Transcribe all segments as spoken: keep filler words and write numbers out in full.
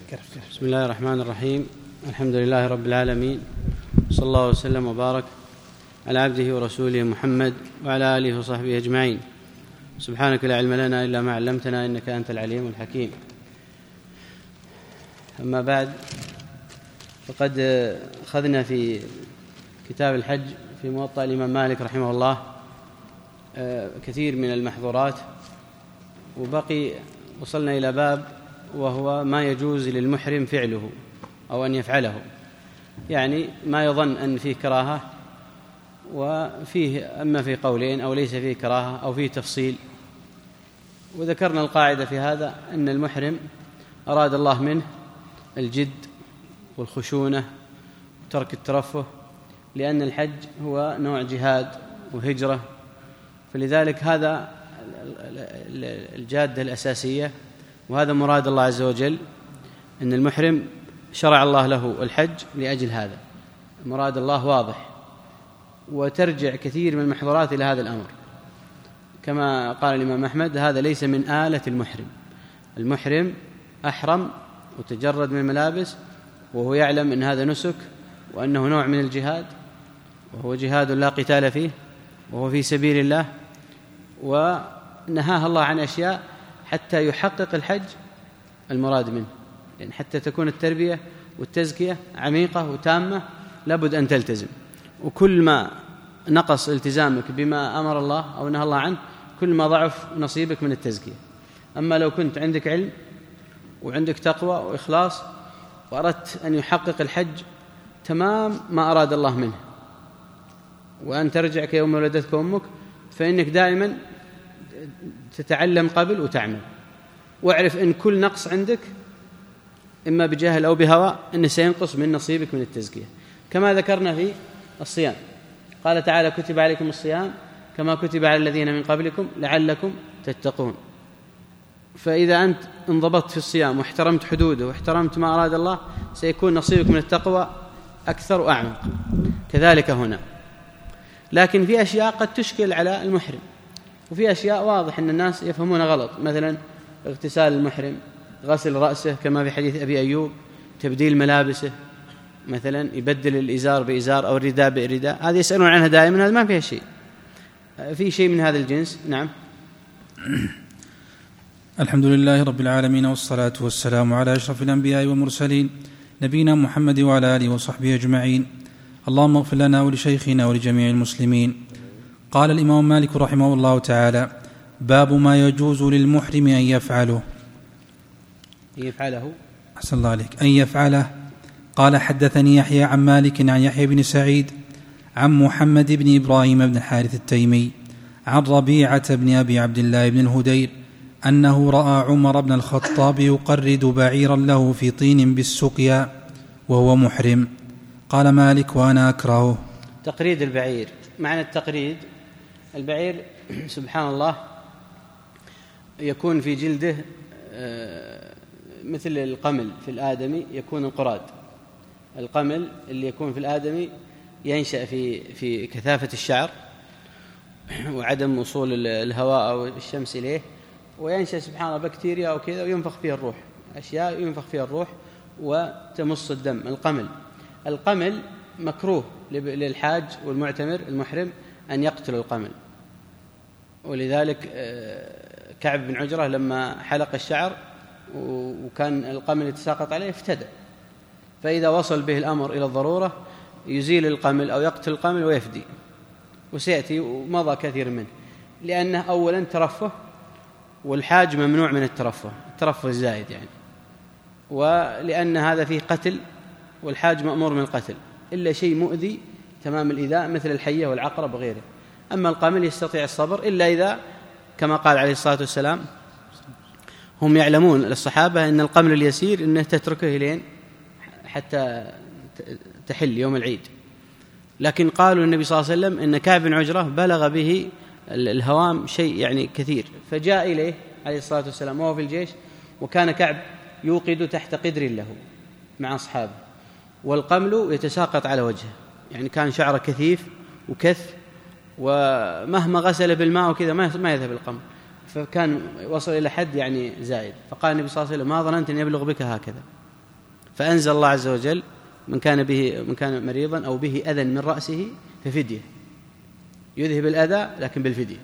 بسم الله الرحمن الرحيم. الحمد لله رب العالمين، صلى الله وسلم وبارك على عبده ورسوله محمد وعلى آله وصحبه أجمعين. سبحانك لا علم لنا إلا ما علمتنا إنك أنت العليم الحكيم. أما بعد، فقد أخذنا في كتاب الحج في موطأ الإمام مالك رحمه الله كثير من المحظورات، وبقي وصلنا إلى باب وهو ما يجوز للمحرم فعله أو أن يفعله، يعني ما يظن أن فيه كراهة وفيه أما في قولين أو ليس فيه كراهة أو فيه تفصيل. وذكرنا القاعدة في هذا أن المحرم أراد الله منه الجد والخشونة وترك الترفه، لأن الحج هو نوع جهاد وهجرة، فلذلك هذا الجادة الأساسية، وهذا مراد الله عز وجل، أن المحرم شرع الله له الحج لأجل هذا. مراد الله واضح، وترجع كثير من المحظورات إلى هذا الأمر، كما قال الإمام أحمد: هذا ليس من آلة المحرم. المحرم أحرم وتجرد من الملابس وهو يعلم أن هذا نسك وأنه نوع من الجهاد، وهو جهاد لا قتال فيه، وهو في سبيل الله، ونهاها الله عن أشياء حتى يحقق الحج المراد منه، يعني حتى تكون التربية والتزكية عميقة وتامة لابد أن تلتزم. وكل ما نقص التزامك بما أمر الله أو نهى الله عنه، كل ما ضعف نصيبك من التزكية. أما لو كنت عندك علم وعندك تقوى وإخلاص وأردت أن يحقق الحج تمام ما أراد الله منه، وأن ترجع كيوم ولدتك أمك، فإنك دائما تتعلم قبل وتعمل، واعرف أن كل نقص عندك إما بجهل أو بهوى أنه سينقص من نصيبك من التزكية. كما ذكرنا في الصيام، قال تعالى: كتب عليكم الصيام كما كتب على الذين من قبلكم لعلكم تتقون. فإذا أنت انضبطت في الصيام واحترمت حدوده واحترمت ما أراد الله، سيكون نصيبك من التقوى أكثر وأعمق. كذلك هنا، لكن في أشياء قد تشكل على المحرم، وفي أشياء واضح أن الناس يفهمون غلط، مثلا اغتسال المحرم، غسل رأسه كما في حديث أبي أيوب، تبديل ملابسه، مثلا يبدل الإزار بإزار أو الرداء برداء، هذه يسألون عنها دائما، هذا ما فيها شيء. في شيء من هذا الجنس. نعم. الحمد لله رب العالمين، والصلاة والسلام على أشرف الأنبياء والمرسلين، نبينا محمد وعلى آله وصحبه أجمعين. اللهم اغفر لنا ولشيخنا ولجميع المسلمين. قال الإمام مالك رحمه الله تعالى: باب ما يجوز للمحرم أن يفعله أن يفعله أحسن الله عليك أن يفعله. قال: حدثني يحيى عن مالك عن يحيى بن سعيد عن محمد بن إبراهيم بن حارث التيمي عن ربيعة بن أبي عبد الله بن الهدير أنه رأى عمر بن الخطاب يقرد بعيرا له في طين بالسقيا وهو محرم. قال مالك: وأنا أكرهه. تقريد البعير، معنى التقريد البعير سبحان الله يكون في جلده مثل القمل في الآدمي، يكون القراد. القمل اللي يكون في الآدمي ينشأ في في كثافة الشعر وعدم وصول الهواء أو الشمس إليه، وينشأ سبحان الله بكتيريا أو كذا، وينفخ فيها الروح، أشياء ينفخ فيها الروح وتمص الدم. القمل القمل مكروه للحاج والمعتمر المحرم أن يقتل القمل، ولذلك كعب بن عجرة لما حلق الشعر وكان القمل يتساقط عليه افتدى، فإذا وصل به الأمر إلى الضرورة يزيل القمل أو يقتل القمل ويفدي، وسيأتي ومضى كثير منه، لأنه أولا ترفه، والحاج ممنوع من الترفه، الترفه الزائد يعني، ولأن هذا فيه قتل، والحاج مأمور من القتل إلا شيء مؤذي تمام الإيذاء مثل الحية والعقرب وغيره. أما القمل يستطيع الصبر، إلا إذا كما قال عليه الصلاة والسلام: هم يعلمون للصحابة أن القمل اليسير أنه تتركه إلين حتى تحل يوم العيد، لكن قالوا النبي صلى الله عليه وسلم أن كعب بن عجرة بلغ به الهوام شيء يعني كثير، فجاء إليه عليه الصلاة والسلام وهو في الجيش، وكان كعب يوقد تحت قدر له مع أصحابه، والقمل يتساقط على وجهه، يعني كان شعره كثيف وكث، ومهما غسل بالماء وكذا ما يذهب القمل، فكان وصل إلى حد يعني زائد. فقال النبي صلى الله عليه وسلم: ما ظننت أن يبلغ بك هكذا، فأنزل الله عز وجل من كان به من كان مريضا أو به أذى من رأسه ففدية، يذهب الأذى لكن بالفدية،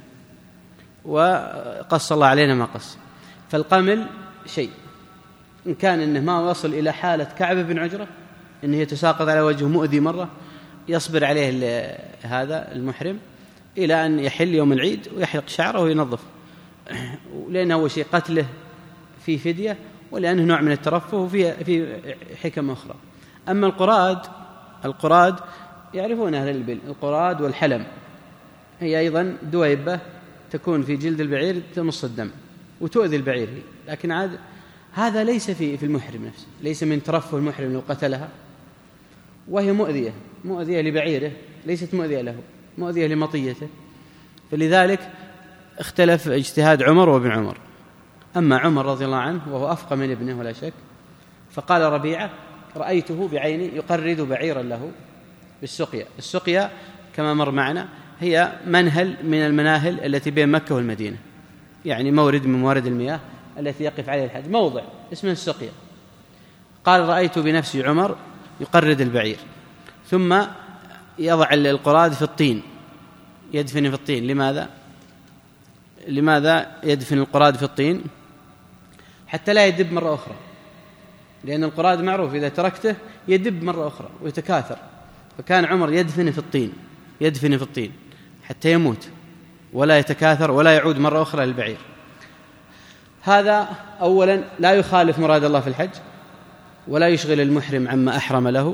وقص الله علينا ما قص. فالقمل شيء، إن كان إنه ما وصل إلى حالة كعب بن عجرة إنه يتساقط على وجهه مؤذي مرة، يصبر عليه هذا المحرم إلى أن يحل يوم العيد ويحلق شعره وينظف، لأنه هو شيء قتله في فدية، ولأنه نوع من الترفه وفي في حكم أخرى. أما القراد القراد يعرفون أهل البل، القراد والحلم هي أيضا دويبة تكون في جلد البعير تمص الدم وتؤذي البعير، لكن عاد هذا ليس في في المحرم نفسه، ليس من ترفه المحرم لو قتلها، وهي مؤذية مؤذية لبعيره، ليست مؤذية له، مؤذية لمطيته. فلذلك اختلف اجتهاد عمر وابن عمر. أما عمر رضي الله عنه وهو أفقه من ابنه ولا شك، فقال ربيعة رأيته بعيني يقرد بعيرا له بالسقيا. السقيا كما مر معنا هي منهل من المناهل التي بين مكة والمدينة، يعني مورد من موارد المياه التي يقف عليه الحج، موضع اسمه السقيا. قال رأيت بنفسي عمر يقرد البعير، ثم يضع القراد في الطين، يدفن في الطين. لماذا؟ لماذا يدفن القراد في الطين؟ حتى لا يدب مرة أخرى، لأن القراد معروف إذا تركته يدب مرة أخرى ويتكاثر، فكان عمر يدفن في الطين، يدفن في الطين حتى يموت ولا يتكاثر ولا يعود مرة أخرى للبعير. هذا أولا لا يخالف مراد الله في الحج، ولا يشغل المحرم عما أحرم له،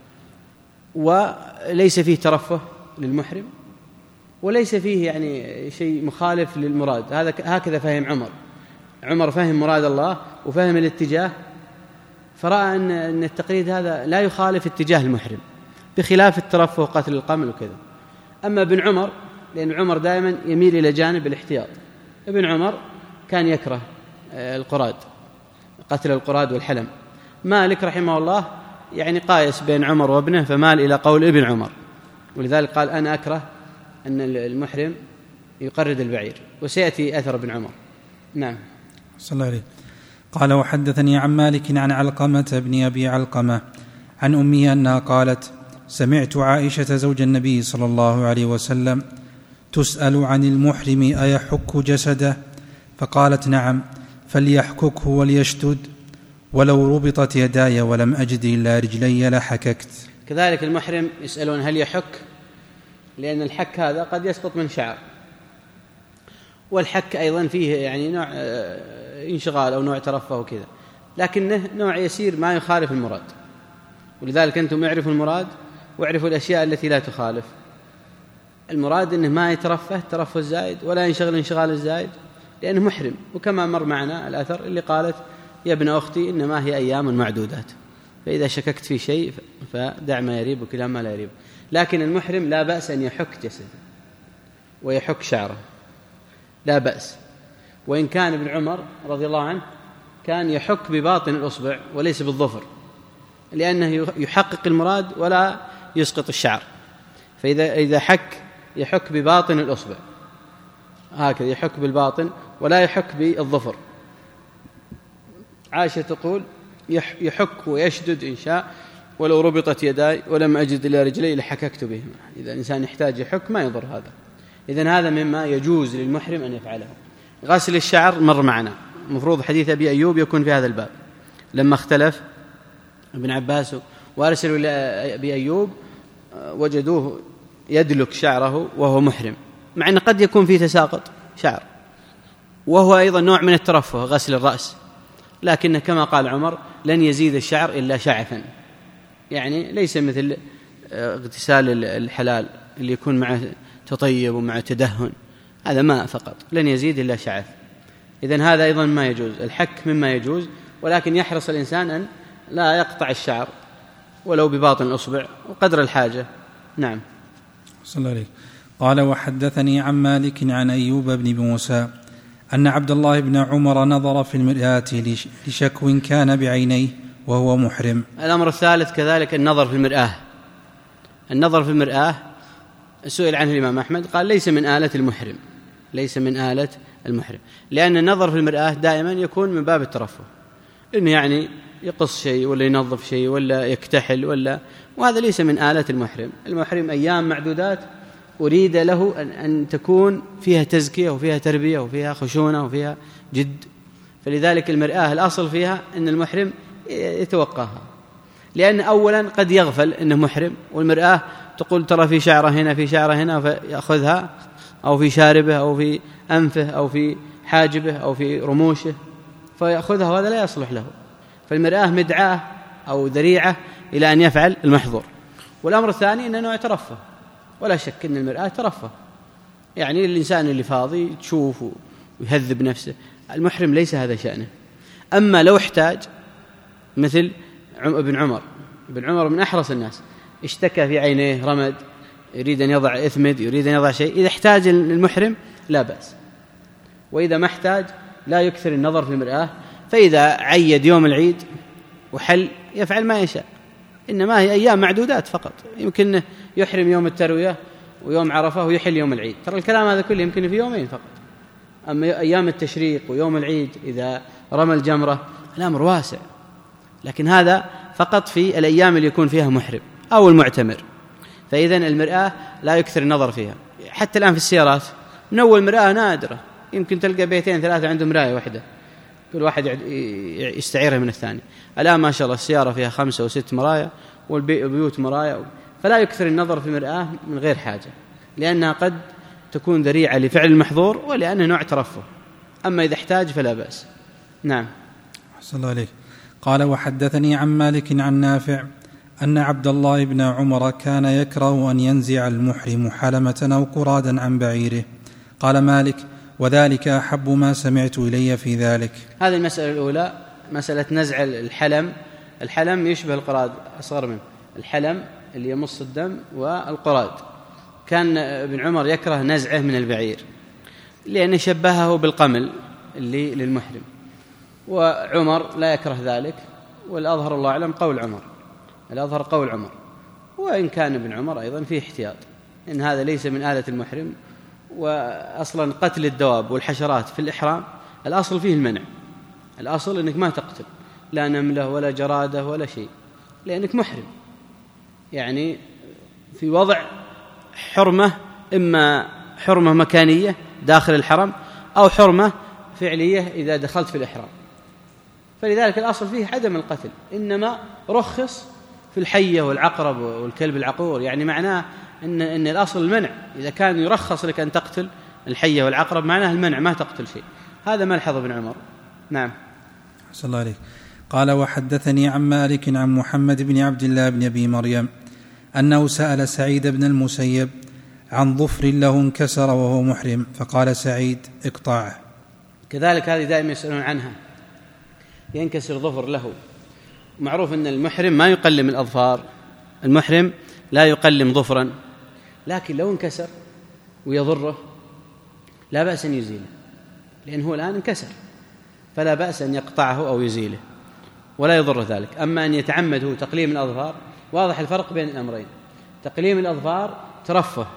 وليس فيه ترفه للمحرم، وليس فيه يعني شيء مخالف للمراد. هذا هكذا فهم عمر. عمر فهم مراد الله وفهم الاتجاه، فرأى أن التقليد هذا لا يخالف اتجاه المحرم، بخلاف الترفه وقتل القمل وكذا. أما ابن عمر، لأن عمر دائما يميل إلى جانب الاحتياط، ابن عمر كان يكره القراد، قتل القراد والحلم. مالك رحمه الله يعني قايس بين عمر وابنه، فمال إلى قول ابن عمر، ولذلك قال أنا أكره أن المحرم يقرد البعير، وسيأتي أثر ابن عمر. نعم. صلى الله عليه. قال وحدثني عن مالك عن علقمة بن أبي علقمة عن أمه أنها قالت سمعت عائشة زوج النبي صلى الله عليه وسلم تسأل عن المحرم أيحك جسده، فقالت نعم فليحككه وليشتد، ولو ربطت يداي ولم أجد إلا رجلي لحككت. كذلك المحرم يسألون هل يحك، لأن الحك هذا قد يسقط من شعر، والحك أيضا فيه يعني نوع انشغال أو نوع ترفه وكذا، لكنه نوع يسير ما يخالف المراد. ولذلك أنتم اعرفوا المراد واعرفوا الأشياء التي لا تخالف المراد. إنه ما يترفه ترفه الزائد ولا ينشغل انشغال الزائد، لأنه محرم. وكما مر معنا الأثر اللي قالت يا ابن أختي إنما هي أيام معدودات، فإذا شككت في شيء فدع ما يريبك إلى ما لا يريبك. لكن المحرم لا بأس أن يحك جسده ويحك شعره، لا بأس. وإن كان ابن عمر رضي الله عنه كان يحك بباطن الأصبع وليس بالظفر، لأنه يحقق المراد ولا يسقط الشعر. فإذا إذا حك يحك بباطن الأصبع هكذا، يحك بالباطن ولا يحك بالظفر. عائشة تقول يحك ويشدد إن شاء، ولو ربطت يداي ولم أجد إلا رجلي لحككت بهما. إذا الإنسان يحتاج يحك ما يضر هذا. إذن هذا مما يجوز للمحرم أن يفعله. غسل الشعر مر معنا، مفروض حديث أبي أيوب يكون في هذا الباب، لما اختلف ابن عباس وأرسلوا لأبي أيوب وجدوه يدلك شعره وهو محرم، مع أن قد يكون فيه تساقط شعر، وهو أيضا نوع من الترفه غسل الرأس، لكن كما قال عمر لن يزيد الشعر إلا شعفا، يعني ليس مثل اغتسال الحلال اللي يكون معه تطيب ومع تدهن، هذا ماء فقط، لن يزيد إلا شعف. إذن هذا أيضا ما يجوز، الحك مما يجوز، ولكن يحرص الإنسان أن لا يقطع الشعر ولو بباطن الأصبع وقدر الحاجة. نعم. صلى الله عليه. قال وحدثني عن مالك عن أيوب بن موسى أن عبد الله بن عمر نظر في المرآة لشكو كان بعينيه وهو محرم. الأمر الثالث كذلك النظر في المرآة. النظر في المرآة سئل عنه الإمام أحمد قال ليس من آلة المحرم، ليس من آلة المحرم، لأن النظر في المرآة دائما يكون من باب الترفه، إنه يعني يقص شيء ولا ينظف شيء ولا يكتحل ولا، وهذا ليس من آلات المحرم. المحرم أيام معدودات أريد له أن, أن تكون فيها تزكية وفيها تربية وفيها خشونة وفيها جد. فلذلك المرآة الأصل فيها أن المحرم يتوقاها، لأن أولا قد يغفل أنه محرم، والمرآة تقول ترى في شعره هنا في شعره هنا فيأخذها، أو في شاربه أو في أنفه أو في حاجبه أو في رموشه فيأخذها، وهذا لا يصلح له. فالمرآة مدعاة أو ذريعة إلى أن يفعل المحظور. والأمر الثاني أنه يترفه، ولا شك أن المرآة ترفه، يعني الإنسان اللي فاضي تشوف ويهذب نفسه. المحرم ليس هذا شأنه. أما لو احتاج، مثل ابن عمر ابن عمر من أحرص الناس، اشتكى في عينيه رمد، يريد أن يضع إثمد، يريد أن يضع شيء، إذا احتاج المحرم لا بأس، وإذا ما احتاج لا يكثر النظر في المرآة. فإذا عيد يوم العيد وحل يفعل ما يشاء، إنما هي أيام معدودات فقط، يمكن يحرم يوم التروية ويوم عرفة ويحل يوم العيد، ترى الكلام هذا كله يمكن في يومين فقط. أما أيام التشريق ويوم العيد إذا رمى الجمرة الأمر واسع، لكن هذا فقط في الأيام اللي يكون فيها محرم أو المعتمر. فإذن المرآة لا يكثر النظر فيها. حتى الآن في السيارات من أول مرآة نادرة، يمكن تلقى بيتين ثلاثة عندهم مراية واحدة، كل واحد يستعيرها من الثاني. الآن ما شاء الله السيارة فيها خمسة وست مرايا والبيوت مرايا، فلا يكثر النظر في المرآة من غير حاجة، لأنها قد تكون ذريعة لفعل المحظور ولأنه نوع ترفه. أما إذا احتاج فلا بأس. نعم. أحسن الله عليك. قال: وحدثني عن مالك عن نافع أن عبد الله بن عمر كان يكره أن ينزع المحرم حلمة أو قرادا عن بعيره. قال مالك: وذلك أحب ما سمعت إلي في ذلك. هذه المسألة الأولى، مسألة نزع الحلم. الحلم يشبه القراد، أصغر منه الحلم اللي يمص الدم والقراد. كان ابن عمر يكره نزعه من البعير لأنه شبهه بالقمل اللي للمحرم، وعمر لا يكره ذلك، والأظهر الله أعلم قول عمر، الأظهر قول عمر. وإن كان ابن عمر أيضا فيه احتياط، إن هذا ليس من آلة المحرم، وأصلا قتل الدواب والحشرات في الإحرام الأصل فيه المنع، الأصل أنك ما تقتل لا نملة ولا جرادة ولا شيء، لأنك محرم، يعني في وضع حرمة، إما حرمة مكانية داخل الحرم أو حرمة فعلية إذا دخلت في الإحرام. فلذلك الأصل فيه عدم القتل، إنما رخص في الحية والعقرب والكلب العقور، يعني معناه إن, إن الأصل المنع. إذا كان يرخص لك أن تقتل الحية والعقرب معناه المنع، ما تقتل شيء. هذا ملحظ ابن عمر. نعم. أحسن الله عليك. قال: وحدثني عن مالك عن محمد بن عبد الله بن أبي مريم أنه سأل سعيد بن المسيب عن ظفر له انكسر وهو محرم، فقال سعيد: اقطعه. كذلك هذه دائما يسألون عنها، ينكسر ظفر له. معروف أن المحرم ما يقلم الأظفار، المحرم لا يقلم ظفرا، لكن لو انكسر ويضره لا بأس أن يزيله، لأنه الآن انكسر، فلا بأس أن يقطعه أو يزيله ولا يضر ذلك. أما أن يتعمده تقليم الأظفار، واضح الفرق بين الأمرين. تقليم الأظفار ترفه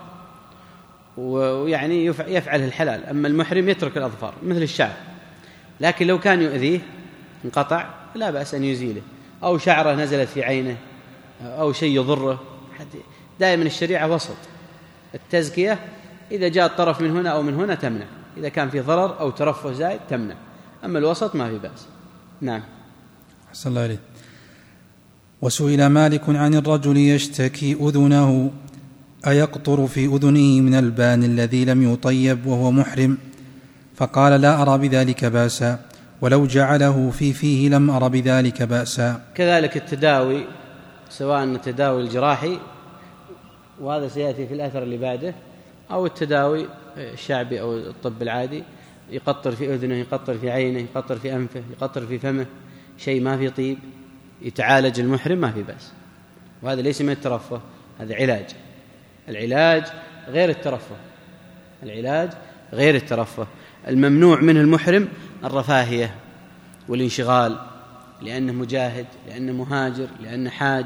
ويعني يفعله الحلال، أما المحرم يترك الأظفار مثل الشعر، لكن لو كان يؤذيه انقطع لا بأس أن يزيله، أو شعره نزلت في عينه أو شيء يضره. دائما الشريعة وسط، التزكية إذا جاء الطرف من هنا أو من هنا تمنع، إذا كان في ضرر أو ترفه زائد تمنع، أما الوسط ما في بأس. نعم. أحسن الله عليه. وسئل مالك عن الرجل يشتكي أذنه أيقطر في أذنه من البان الذي لم يطيب وهو محرم، فقال: لا أرى بذلك بأسا، ولو جعله في فيه لم أرى بذلك بأسا. كذلك التداوي، سواء التداوي الجراحي، وهذا سيأتي في الأثر اللي بعده، أو التداوي الشعبي أو الطب العادي، يقطر في أذنه، يقطر في عينه، يقطر في أنفه، يقطر في فمه، شيء ما في طيب يتعالج المحرم ما في بأس، وهذا ليس من الترفه، هذا علاج. العلاج غير الترفه، العلاج غير الترفه. الممنوع منه المحرم الرفاهية والانشغال، لأنه مجاهد، لأنه مهاجر، لأنه حاج.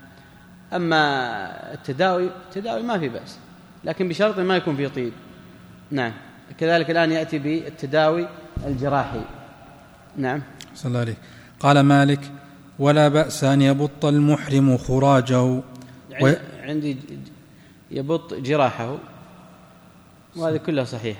أما التداوي التداوي ما في بأس، لكن بشرط ما يكون فيه طيب. نعم. كذلك الآن يأتي بالتداوي الجراحي. نعم. صلى الله عليه. قال مالك: ولا بأس أن يبط المحرم خراجه. يعني عندي يبط جراحه، وهذه كلها صحيحة.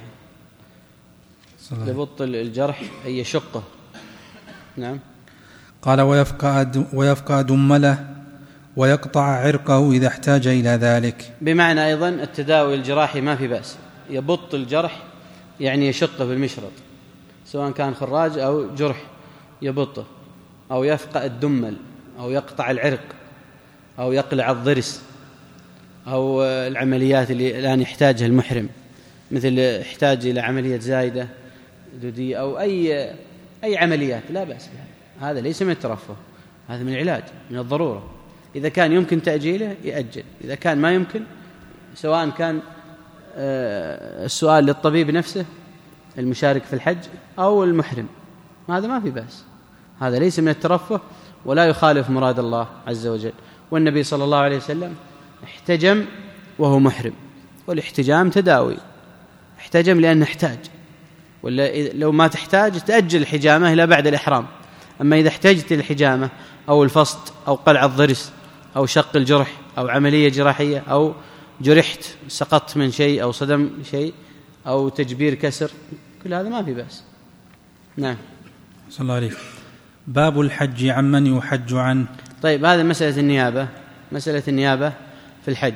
يبط الجرح أي يشقه. نعم. قال ويفقى, ويفقى دمله ويقطع عرقه إذا احتاج إلى ذلك. بمعنى أيضا التداوي الجراحي ما في بأس، يبط الجرح يعني يشقه بالمشرط، سواء كان خراج أو جرح يبطه، أو يفقى الدمل، أو يقطع العرق، أو يقلع الضرس، أو العمليات اللي الآن يحتاجها المحرم، مثل يحتاج إلى عملية زايدة دودية أو أي أي عمليات، لا بأس بها. هذا ليس من الترفه، هذا من العلاج، من الضرورة. إذا كان يمكن تأجيله يأجل، إذا كان ما يمكن، سواء كان السؤال للطبيب نفسه المشارك في الحج أو المحرم، هذا ما في بأس. هذا ليس من الترفه ولا يخالف مراد الله عز وجل. والنبي صلى الله عليه وسلم احتجم وهو محرم، والاحتجام تداوي، احتجم لأنه احتاج، ولا لو ما تحتاج تأجل الحجامة إلى بعد الإحرام. أما إذا احتجت الحجامة أو الفصد أو قلع الضرس أو شق الجرح أو عملية جراحية أو جرحت سقطت من شيء أو صدم شيء أو تجبير كسر، كل هذا ما في بأس. نعم. صلى الله عليه. باب الحج عمن يحج عنه. طيب، هذا مسألة النيابة. مسألة النيابة في الحج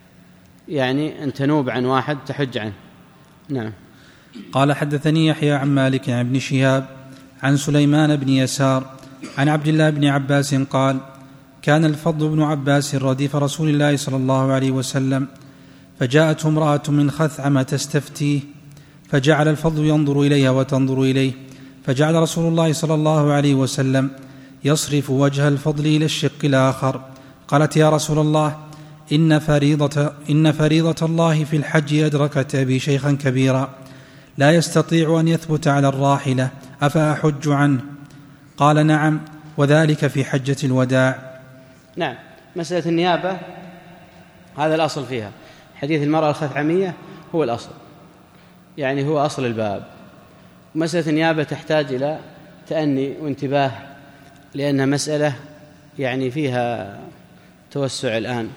يعني أن تنوب عن واحد تحج عنه. نعم. قال حدثني يحيى عن مالك عن ابن شهاب عن سليمان بن يسار عن عبد الله بن عباس قال كان الفضل بن عباس رديف رسول الله صلى الله عليه وسلم، فجاءته امرأة من خثعم تستفتيه، فجعل الفضل ينظر إليها وتنظر إليه، فجعل رسول الله صلى الله عليه وسلم يصرف وجه الفضل إلى الشق الآخر. قالت يا رسول الله إن فريضة, إن فريضة الله في الحج أدركت أبي شيخا كبيرا لا يستطيع أن يثبت على الراحلة، أفأحج عنه؟ قال نعم، وذلك في حجة الوداع. نعم. مسألة النيابة هذا الأصل فيها. حديث المرأة الخثعمية هو الأصل، يعني هو أصل الباب. مسألة النيابة تحتاج إلى تأني وانتباه، لأنها مسألة يعني فيها توسع الآن.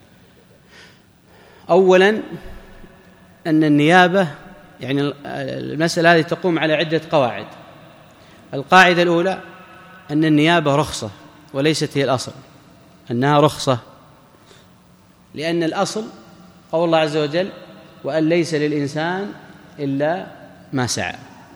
أولا أن النيابة يعني المسألة هذه تقوم على عدة قواعد. القاعدة الأولى أن النيابة رخصة وليست هي الأصل، أنها رخصة، لأن الأصل قول الله عز وجل وأن ليس للإنسان إلا ما سعى،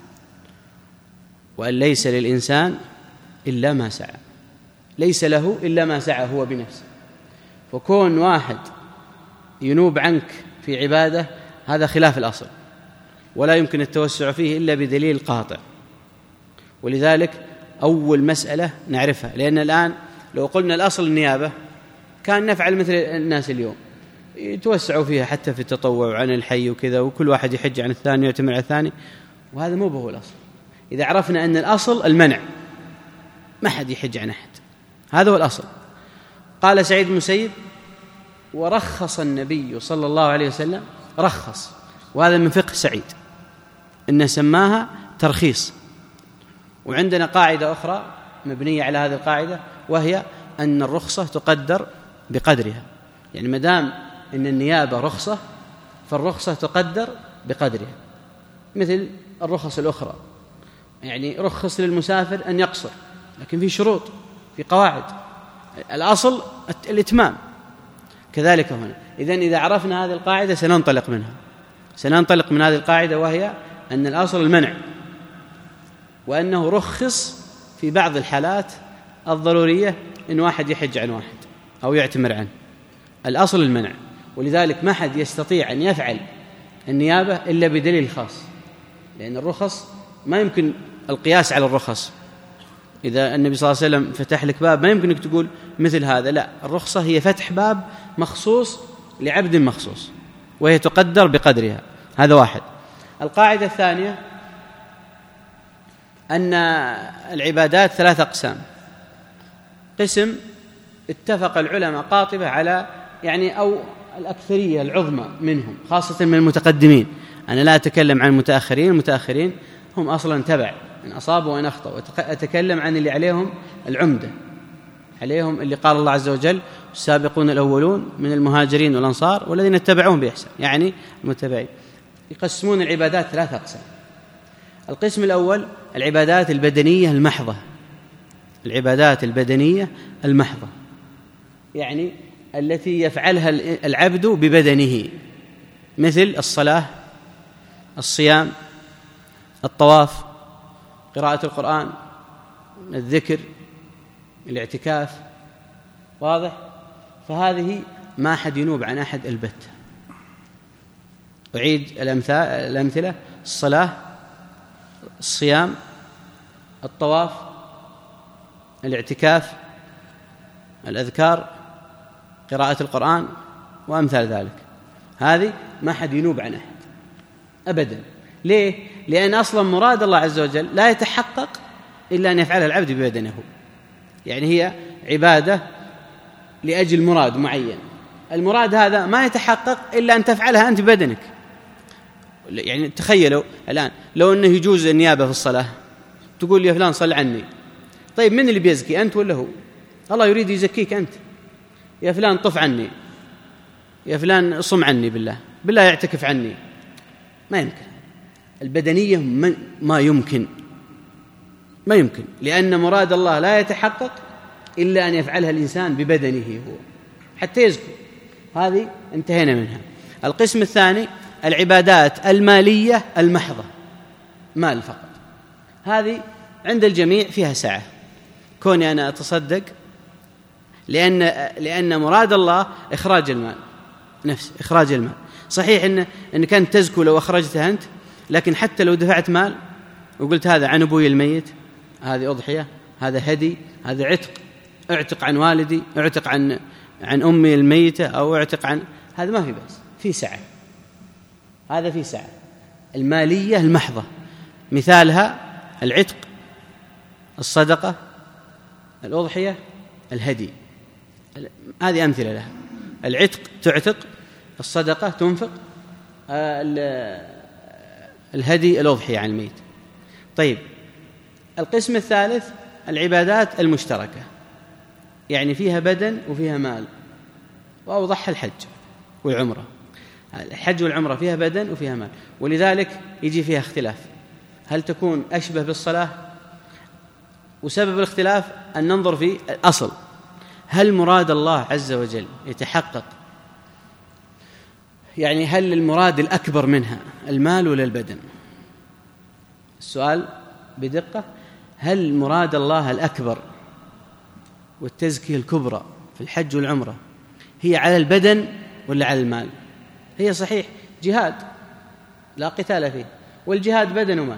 وأن ليس للإنسان إلا ما سعى، ليس له إلا ما سعى هو بنفسه. وكون واحد ينوب عنك في عبادة هذا خلاف الأصل، ولا يمكن التوسع فيه إلا بدليل قاطع. ولذلك أول مسألة نعرفها، لأن الآن لو قلنا الأصل النيابة كان نفعل مثل الناس اليوم يتوسعوا فيها حتى في التطوع عن الحي وكذا، وكل واحد يحج عن الثاني ويعتمر على الثاني، وهذا مو هو الأصل. إذا عرفنا أن الأصل المنع ما حد يحج عن أحد، هذا هو الأصل. قال سعيد بن المسيب ورخص النبي صلى الله عليه وسلم، رخص، وهذا من فقه سعيد إنه سماها ترخيص. وعندنا قاعدة أخرى مبنية على هذه القاعدة، وهي أن الرخصة تقدر بقدرها. يعني مدام إن النيابة رخصة فالرخصة تقدر بقدرها، مثل الرخص الأخرى. يعني رخص للمسافر أن يقصر، لكن في شروط، في قواعد. الأصل الإتمام، كذلك هنا. إذن إذا عرفنا هذه القاعدة سننطلق منها، سننطلق من هذه القاعدة، وهي أن الأصل المنع، وأنه رخص في بعض الحالات الضرورية إن واحد يحج عن واحد أو يعتمر عنه. الأصل المنع، ولذلك ما حد يستطيع أن يفعل النيابة إلا بدليل خاص، لأن الرخص ما يمكن القياس على الرخص. إذا النبي صلى الله عليه وسلم فتح لك باب ما يمكنك تقول مثل هذا، لا، الرخصة هي فتح باب مخصوص لعبد مخصوص، وهي تقدر بقدرها. هذا واحد. القاعدة الثانية أن العبادات ثلاثة أقسام. قسم اتفق العلماء قاطبة على يعني أو الأكثرية العظمى منهم، خاصة من المتقدمين. أنا لا أتكلم عن المتأخرين، المتأخرين هم أصلا تبع، إن أصابوا وإن أخطأوا. أتكلم عن اللي عليهم العمدة، عليهم اللي قال الله عز وجل السابقون الأولون من المهاجرين والأنصار والذين اتبعوهم بإحسان، يعني المتبعين. يقسمون العبادات ثلاثة أقسام. القسم الأول العبادات البدنية المحضة، العبادات البدنية المحضة يعني التي يفعلها العبد ببدنه، مثل الصلاة، الصيام، الطواف، قراءة القرآن، الذكر، الاعتكاف. واضح؟ فهذه ما أحد ينوب عن أحد البتة. أعيد الأمثلة: الصلاة، الصيام، الطواف، الاعتكاف، الأذكار، قراءة القرآن وأمثال ذلك. هذه ما أحد ينوب عن أحد أبدا. ليه؟ لأن أصلا مراد الله عز وجل لا يتحقق إلا أن يفعلها العبد ببدنه، يعني هي عبادة لأجل مراد معين. المراد هذا ما يتحقق إلا أن تفعلها أنت ببدنك. يعني تخيلوا الآن لو أنه يجوز النيابة في الصلاة، تقول يا فلان صل عني، طيب من اللي بيزكي، أنت ولا هو؟ الله يريد يزكيك أنت. يا فلان طف عني، يا فلان صم عني، بالله بالله يعتكف عني، ما يمكن. البدنية ما يمكن ما يمكن لأن مراد الله لا يتحقق إلا أن يفعلها الإنسان ببدنه هو حتى يزكو. هذه انتهينا منها. القسم الثاني العبادات المالية المحضة، مال فقط. هذه عند الجميع فيها سعة، كوني أنا أتصدق لأن لأن مراد الله إخراج المال، نفس إخراج المال. صحيح إن إنك أنت تزكو لو أخرجتها أنت، لكن حتى لو دفعت مال وقلت هذا عن أبوي الميت، هذه أضحية، هذا هدي، هذا عتق، اعتق عن والدي، اعتق عن عن أمي الميتة، أو اعتق عن هذا، ما في بأس، في سعة. هذا في سعة. المالية المحضة مثالها العتق، الصدقة، الأضحية، الهدي. هذه أمثلة لها. العتق تعتق، الصدقة تنفق، الهدي الأضحية عن الميت. طيب القسم الثالث العبادات المشتركة، يعني فيها بدن وفيها مال، وأوضحها الحج والعمرة. الحج والعمرة فيها بدن وفيها مال، ولذلك يجي فيها اختلاف، هل تكون أشبه بالصلاة؟ وسبب الاختلاف أن ننظر في الأصل، هل مراد الله عز وجل يتحقق، يعني هل المراد الأكبر منها المال ولا البدن؟ السؤال بدقة، هل مراد الله الأكبر والتزكية الكبرى في الحج والعمرة هي على البدن ولا على المال؟ هي صحيح جهاد لا قتال فيه، والجهاد بدن ومال،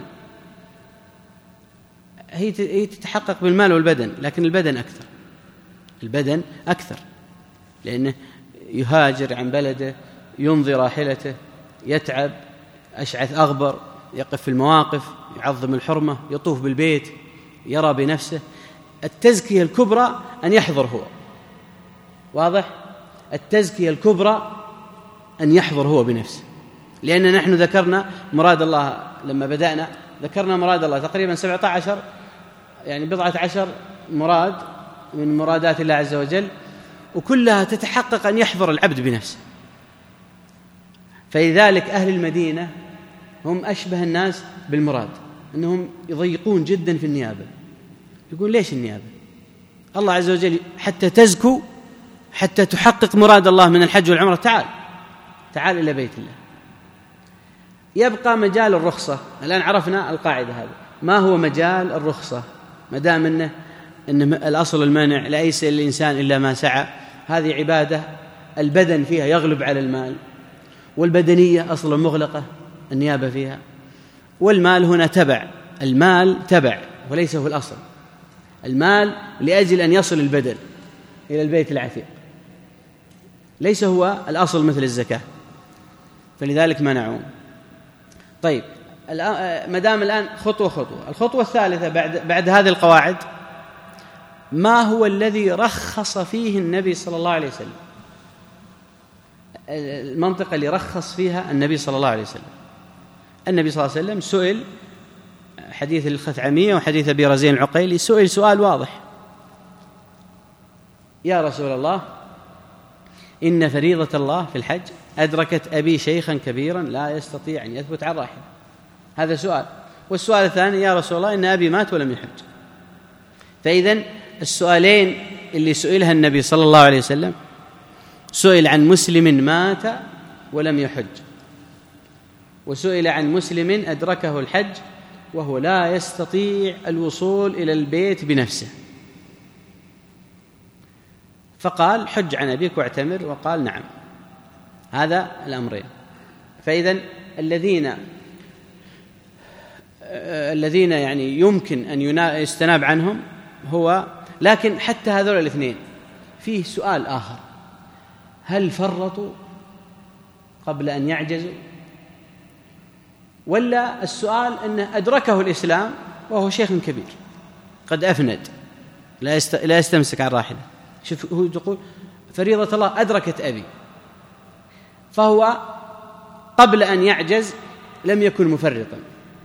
هي تتحقق بالمال والبدن، لكن البدن أكثر، البدن أكثر، لأنه يهاجر عن بلده، يمضي راحلته، يتعب، أشعث أغبر، يقف في المواقف، يعظم الحرمة، يطوف بالبيت، يرى بنفسه. التزكية الكبرى أن يحضر هو، واضح؟ التزكية الكبرى أن يحضر هو بنفسه، لأن نحن ذكرنا مراد الله لما بدأنا، ذكرنا مراد الله تقريبا سبعة عشر، يعني بضعة عشر مراد من مرادات الله عز وجل، وكلها تتحقق أن يحضر العبد بنفسه. فلذلك أهل المدينة هم أشبه الناس بالمراد، أنهم يضيقون جدا في النيابة. يقول ليش النيابة؟ الله عز وجل حتى تزكو، حتى تحقق مراد الله من الحج والعمرة، تعال تعال إلى بيت الله. يبقى مجال الرخصة. الآن عرفنا القاعدة هذه، ما هو مجال الرخصة؟ ما دام أنه أن الأصل المنع، ليس الإنسان إلا ما سعى. هذه عبادة البدن فيها يغلب على المال، والبدنية أصلا مغلقة النيابة فيها، والمال هنا تبع، المال تبع وليس هو الأصل. المال لأجل أن يصل البدن إلى البيت العتيق، ليس هو الأصل مثل الزكاة، فلذلك منعوه. طيب ما دام الآن خطوة خطوة، الخطوة الثالثة بعد, بعد هذه القواعد، ما هو الذي رخص فيه النبي صلى الله عليه وسلم؟ المنطقة اللي رخص فيها النبي صلى الله عليه وسلم. النبي صلى الله عليه وسلم سئل، حديث الخثعمية وحديث أبي رزين العقيلي، سئل سؤال واضح، يا رسول الله إن فريضة الله في الحج أدركت أبي شيخا كبيرا لا يستطيع أن يثبت على راحلة. هذا سؤال. والسؤال الثاني يا رسول الله إن أبي مات ولم يحج. فإذن السؤالين اللي سئلها النبي صلى الله عليه وسلم، سئل عن مسلم مات ولم يحج، وسئل عن مسلم أدركه الحج وهو لا يستطيع الوصول إلى البيت بنفسه، فقال حج عن أبيك واعتمر، وقال نعم. هذا الأمرين. فإذن الذين الذين يعني يمكن أن يستناب عنهم هو، لكن حتى هذول الاثنين فيه سؤال آخر: هل فرطوا قبل أن يعجزوا؟ ولا السؤال أنه أدركه الإسلام وهو شيخ كبير قد أفند لا, يست... لا يستمسك عن راحلة. شوف، هو يقول فريضة الله أدركت أبي، فهو قبل أن يعجز لم يكن مفرطا.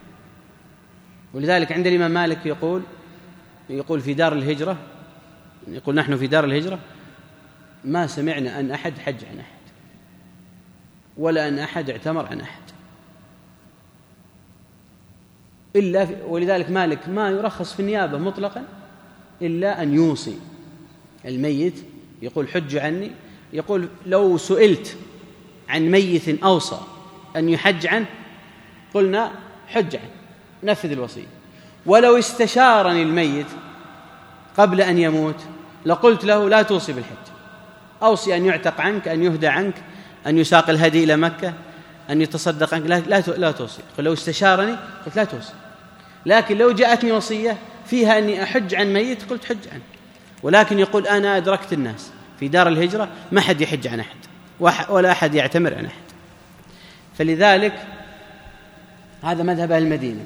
ولذلك عند الإمام مالك يقول يقول في دار الهجرة، يقول نحن في دار الهجرة ما سمعنا أن أحد حج عن أحد ولا أن أحد اعتمر عن أحد إلا في، ولذلك مالك ما يرخص في النيابة مطلقا إلا أن يوصي الميت، يقول حج عني، يقول لو سئلت عن ميت أوصى أن يحج عنه قلنا حج عنه، نفذ الوصية. ولو استشارني الميت قبل أن يموت لقلت له لا توصي بالحج، أوصي أن يعتق عنك، أن يهدى عنك، أن يساق الهدي إلى مكة، أن يتصدق عنك، لا, لا, لا توصي. لو استشارني قلت لا توصي. لكن لو جاءتني وصية فيها أني أحج عن ميت قلت حج عنه. ولكن يقول أنا أدركت الناس في دار الهجرة ما حد يحج عن أحد ولا أحد يعتمر عن أحد. فلذلك هذا مذهب أهل المدينة.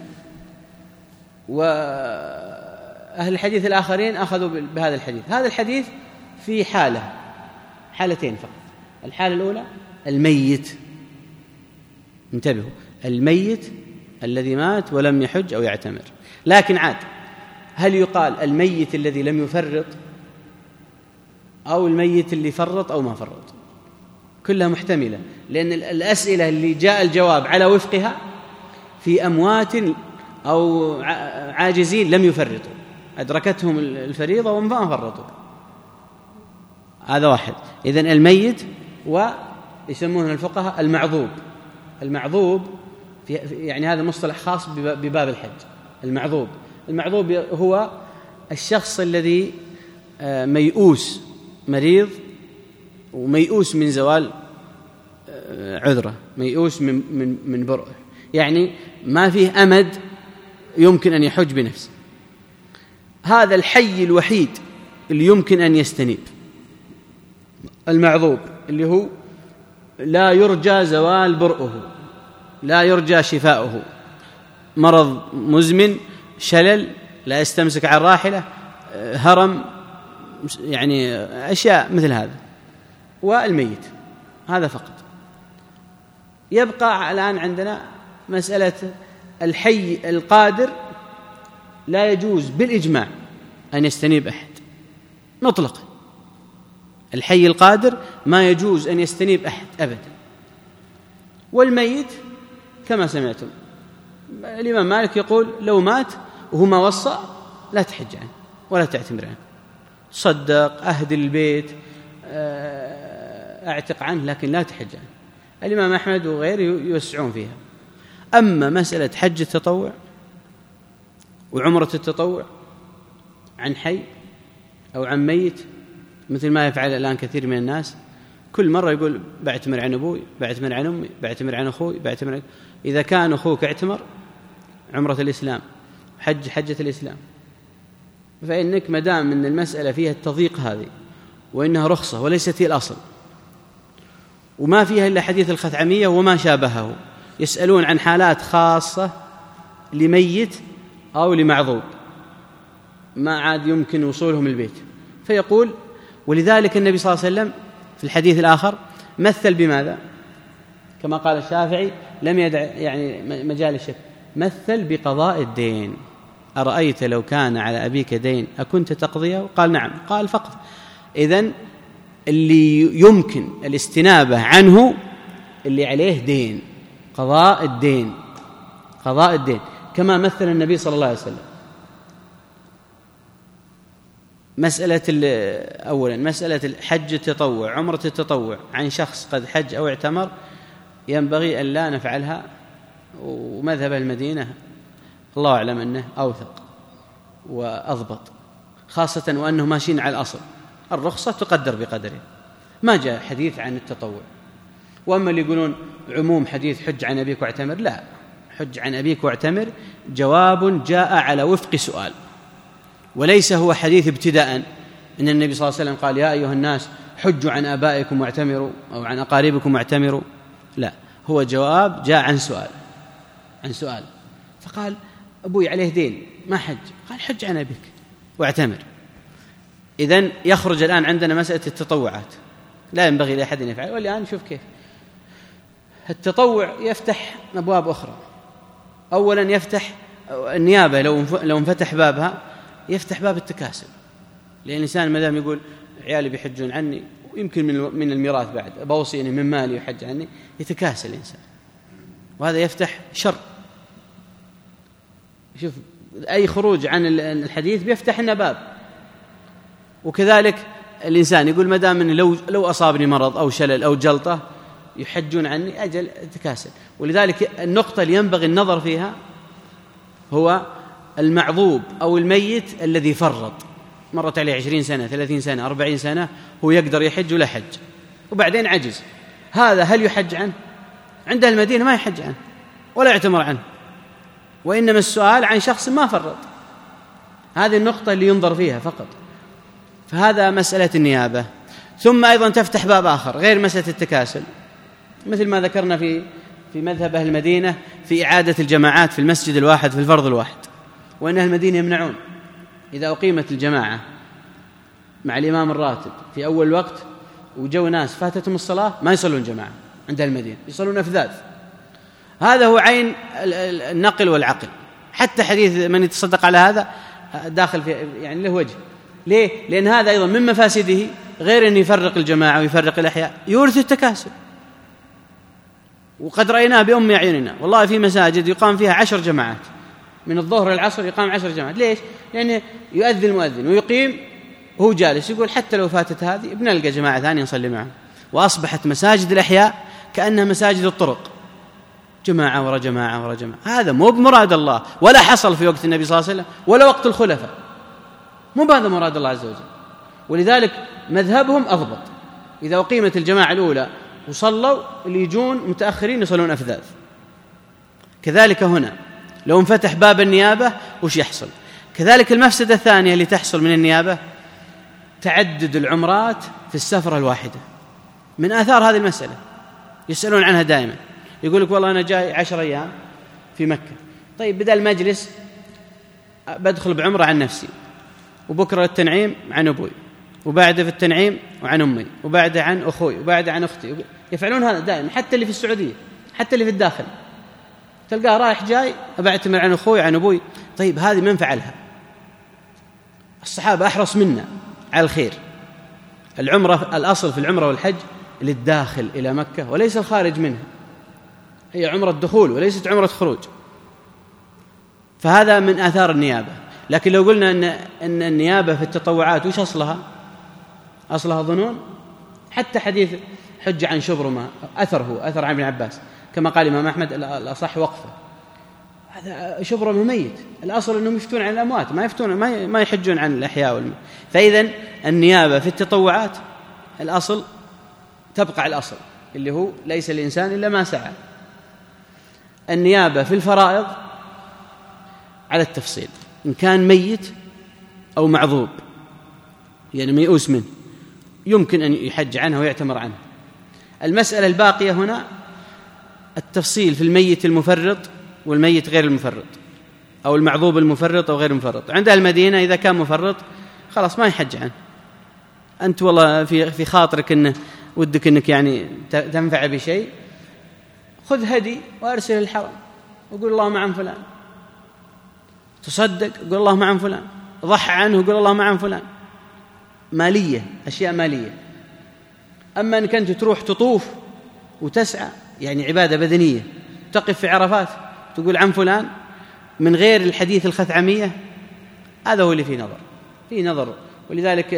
وأهل الحديث الآخرين أخذوا بهذا الحديث. هذا الحديث في حالة حالتين فقط. الحالة الأولى الميت، انتبهوا، الميت الذي مات ولم يحج أو يعتمر. لكن عاد هل يقال الميت الذي لم يفرط أو الميت اللي فرط أو ما فرط؟ كلها محتملة، لأن الأسئلة اللي جاء الجواب على وفقها في أموات أو عاجزين لم يفرطوا، أدركتهم الفريضة وما فرطوا. هذا واحد. إذن الميت، ويسمونه الفقهاء المعذوب. المعذوب يعني هذا مصطلح خاص بباب الحج. المعذوب المعذوب هو الشخص الذي ميؤوس، مريض وميؤوس من زوال عذره، ميؤوس من من من برئه، يعني ما فيه أمد يمكن أن يحج بنفسه. هذا الحي الوحيد اللي يمكن أن يستنيب، المعذوب، اللي هو لا يرجى زوال برئه، لا يرجى شفاؤه، مرض مزمن، شلل، لا يستمسك عن راحلة، هرم، يعني أشياء مثل هذا. والميت هذا فقط. يبقى الآن عندنا مسألة الحي القادر، لا يجوز بالإجماع أن يستنيب أحد مطلقا. الحي القادر ما يجوز أن يستنيب أحد أبدا. والميت كما سمعتم الإمام مالك يقول لو مات وهو ما وصى لا تحج عنه ولا تعتمر عنه، صدق، أهدي البيت، أعتق عنه، لكن لا تحج عنه. الإمام أحمد وغيره يوسعون فيها. أما مسألة حج التطوع وعمرة التطوع عن حي أو عن ميت، مثل ما يفعل الآن كثير من الناس، كل مرة يقول بعتمر عن أبوي، بعتمر عن أمي، بعتمر عن أخوي، بعتمر عن... إذا كان أخوك اعتمر عمرة الإسلام، حج حجة الإسلام، فإنك مدام من المسألة فيها التضييق هذه، وإنها رخصة وليست هي الأصل، وما فيها إلا حديث الخثعمية وما شابهه، يسألون عن حالات خاصة لميت أو لمعذوب ما عاد يمكن وصولهم البيت، فيقول. ولذلك النبي صلى الله عليه وسلم في الحديث الآخر مثل بماذا؟ كما قال الشافعي لم يدع يعني مجال الشك، مثل بقضاء الدين. أرأيت لو كان على أبيك دين أكنت تقضيه؟ قال نعم. قال فقط إذن اللي يمكن الاستنابة عنه اللي عليه دين، قضاء الدين، قضاء الدين، كما مثل النبي صلى الله عليه وسلم. مسألة أولا مسألة حج التطوع، عمرة التطوع عن شخص قد حج أو اعتمر ينبغي أن لا نفعلها، ومذهب المدينة الله أعلم أنه أوثق وأضبط، خاصة وأنه ماشيين على الأصل الرخصة تقدر بقدره، ما جاء حديث عن التطوع. وأما اللي يقولون عموم حديث حج عن أبيك واعتمر، لا، حج عن أبيك واعتمر جواب جاء على وفق سؤال، وليس هو حديث ابتداء إن النبي صلى الله عليه وسلم قال يا أيها الناس حجوا عن آبائكم واعتمروا أو عن أقاربكم واعتمروا، لا، هو جواب جاء عن سؤال، عن سؤال. فقال أبوي عليه دين ما حج، قال حج عن أبيك واعتمر. إذن يخرج الآن عندنا مسألة التطوعات لا ينبغي لأحد أن يفعل. والآن شوف كيف التطوع يفتح أبواب أخرى. أولا يفتح النيابة، لو لو انفتح بابها يفتح باب التكاسل، لأن الإنسان ما دام يقول عيالي بيحجون عني ويمكن من من الميراث بعد بوصي إني من مالي يحج عني، يتكاسل الإنسان، وهذا يفتح شر. شوف أي خروج عن الحديث بيفتح لنا باب. وكذلك الإنسان يقول ما دام لو لو أصابني مرض أو شلل أو جلطة يحجون عني، أجل تكاسل. ولذلك النقطة اللي ينبغي النظر فيها هو المعذوب أو الميت الذي فرط، مرت عليه عشرين سنة ثلاثين سنة أربعين سنة هو يقدر يحج ولا حج، وبعدين عجز، هذا هل يحج عنه؟ عند المدينة ما يحج عنه ولا يعتمر عنه، وإنما السؤال عن شخص ما فرط. هذه النقطة اللي ينظر فيها فقط. فهذا مسألة النيابة. ثم أيضا تفتح باب آخر غير مسألة التكاسل، مثل ما ذكرنا في في مذهب أهل المدينة في إعادة الجماعات في المسجد الواحد في الفرض الواحد، وأن أهل المدينة يمنعون إذا أقيمت الجماعة مع الإمام الراتب في أول الوقت وجو ناس فاتتهم الصلاة ما يصلون جماعة عند أهل المدينة، يصلون أفذاذ. هذا هو عين النقل والعقل. حتى حديث من يتصدق على هذا داخل في يعني له وجه. ليه؟ لأن هذا أيضا من مفاسده غير أن يفرق الجماعة ويفرق الأحياء، يورث التكاسل. وقد رأيناه بأم أعيننا، والله في مساجد يقام فيها عشر جماعات من الظهر للعصر، يقام عشر جماعات. ليش؟ لأنه يؤذن المؤذن ويقيم وهو جالس، يقول حتى لو فاتت هذه بنلقى جماعة ثانية نصلي معهم. وأصبحت مساجد الأحياء كأنها مساجد الطرق، جماعة ورا جماعة ورا جماعة. هذا مو بمراد الله، ولا حصل في وقت النبي صلى الله عليه وسلم ولا وقت الخلفاء، مو بهذا مراد الله عز وجل. ولذلك مذهبهم أضبط، إذا أقيمت الجماعة الأولى وصلوا اللي يجون متأخرين يصلون أفذاذ. كذلك هنا لو انفتح باب النيابة وش يحصل؟ كذلك المفسدة الثانية اللي تحصل من النيابة تعدد العمرات في السفرة الواحدة. من آثار هذه المسألة يسألون عنها دائما، يقول لك والله أنا جاي عشر أيام في مكة، طيب بدل مجلس بدخل بعمرة عن نفسي، وبكرة التنعيم عن أبوي، وبعد في التنعيم وعن أمي، وبعد عن أخوي، وبعد عن أختي. يفعلون هذا دائما، حتى اللي في السعودية، حتى اللي في الداخل تلقاه رايح جاي أبعتمر عن أخوي عن أبوي. طيب هذه من فعلها؟ الصحابة أحرص منا على الخير. العمرة الأصل في العمرة والحج للداخل إلى مكة وليس الخارج منها، هي عمرة دخول وليست عمرة خروج. فهذا من آثار النيابة. لكن لو قلنا أن, أن النيابة في التطوعات وش أصلها؟ أصلها ظنون. حتى حديث حج عن شبرمة أثره أثر عن ابن عباس كما قال الإمام أحمد الأصح وقفه. هذا شبرمة ميت، الأصل أنهم يفتون عن الأموات، ما يفتون ما يحجون عن الأحياء والميت. فإذن النيابة في التطوعات الأصل تبقى على الأصل اللي هو ليس الإنسان إلا ما سعى. النيابة في الفرائض على التفصيل، إن كان ميت أو معذوب يعني ميؤوس منه يمكن أن يحج عنه ويعتمر عنه. المسألة الباقية هنا التفصيل في الميت المفرط والميت غير المفرط، أو المعذوب المفرط أو غير المفرط. عند المدينة إذا كان مفرط خلاص ما يحج عنه. أنت والله في في خاطرك إنه ودك إنك يعني تنفع بشيء، خذ هدي وأرسل الحرم وقول اللهم عن فلان، تصدق قول اللهم عن فلان، ضحى عنه قول اللهم عن فلان. مالية، أشياء مالية. أما أنك أنت تروح تطوف وتسعى يعني عبادة بدنية، تقف في عرفات تقول عن فلان من غير الحديث الخثعمية، هذا هو اللي فيه نظر، فيه نظر. ولذلك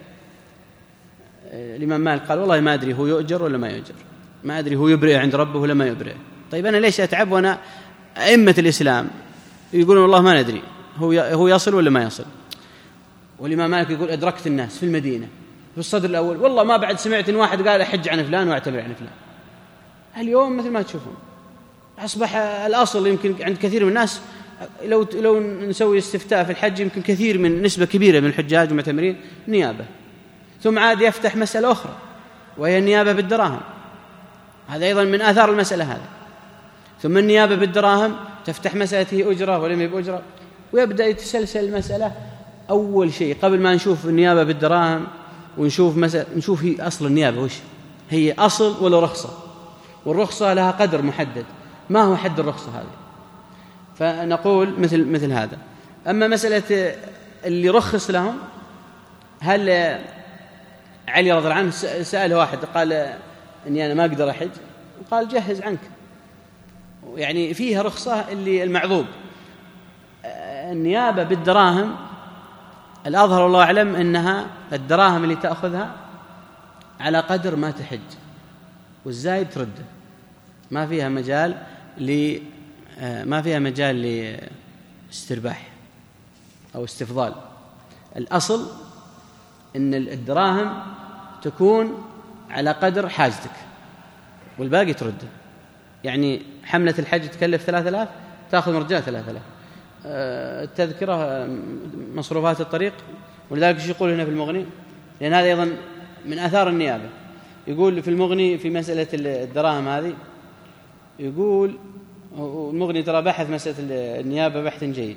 الإمام مالك قال والله ما أدري هو يؤجر ولا ما يؤجر، ما أدري هو يبرئ عند ربه ولا ما يبرئ. طيب أنا ليش أتعب وأنا أئمة الإسلام يقولون والله ما ندري هو هو يصل ولا ما يصل؟ والإمام مالك يقول أدركت الناس في المدينة في الصدر الأول والله ما بعد سمعت إن واحد قال أحج عن فلان وأعتمر عن فلان. اليوم مثل ما تشوفون أصبح الأصل يمكن عند كثير من الناس، لو لو نسوي استفتاء في الحج يمكن كثير من نسبة كبيرة من الحجاج والمعتمرين نيابة، ثم عاد يفتح مسألة أخرى وهي النيابة بالدراهم، هذا أيضا من آثار المسألة هذا. ثم النيابة بالدراهم تفتح مسألة هي أجرة ولم يبقى أجرة، ويبدأ يتسلسل المسألة. أول شيء قبل ما نشوف النيابة بالدراهم ونشوف مسألة نشوف هي أصل النيابة وش هي، أصل ولا رخصة؟ والرخصة لها قدر محدد، ما هو حد الرخصة هذه؟ فنقول مثل مثل هذا. أما مسألة اللي رخص لهم، هل علي رضي الله عنه سأل واحد قال إني أنا ما أقدر أحج، قال جهز عنك، يعني فيها رخصة اللي المعذوب. النيابة بالدراهم الأظهر والله أعلم أنها الدراهم اللي تأخذها على قدر ما تحج، والزايد ترده، ما فيها مجال ل ما فيها مجال لاسترباح أو استفضال. الأصل أن الدراهم تكون على قدر حاجتك والباقي ترده. يعني حملة الحج تكلف ثلاثة آلاف، تأخذ مرجع ثلاثة آلاف، التذكرة مصروفات الطريق. ولذلك ايش يقول هنا في المغني؟ لأن هذا أيضا من آثار النيابة. يقول في المغني في مسألة الدراهم هذه، يقول المغني ترى بحث مسألة النيابة بحث جيد.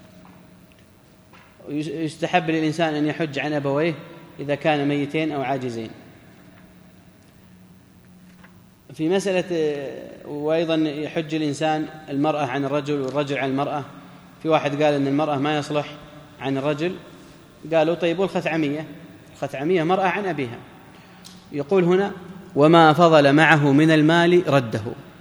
يستحب للإنسان أن يحج عن أبويه إذا كان ميتين أو عاجزين. في مسألة وأيضا يحج الإنسان المرأة عن الرجل والرجل عن المرأة. في واحد قال أن المرأة ما يصلح عن الرجل، قالوا طيب والخثعمية؟ الخثعمية مرأة عن أبيها. يقول هنا وما فضل معه من المال رده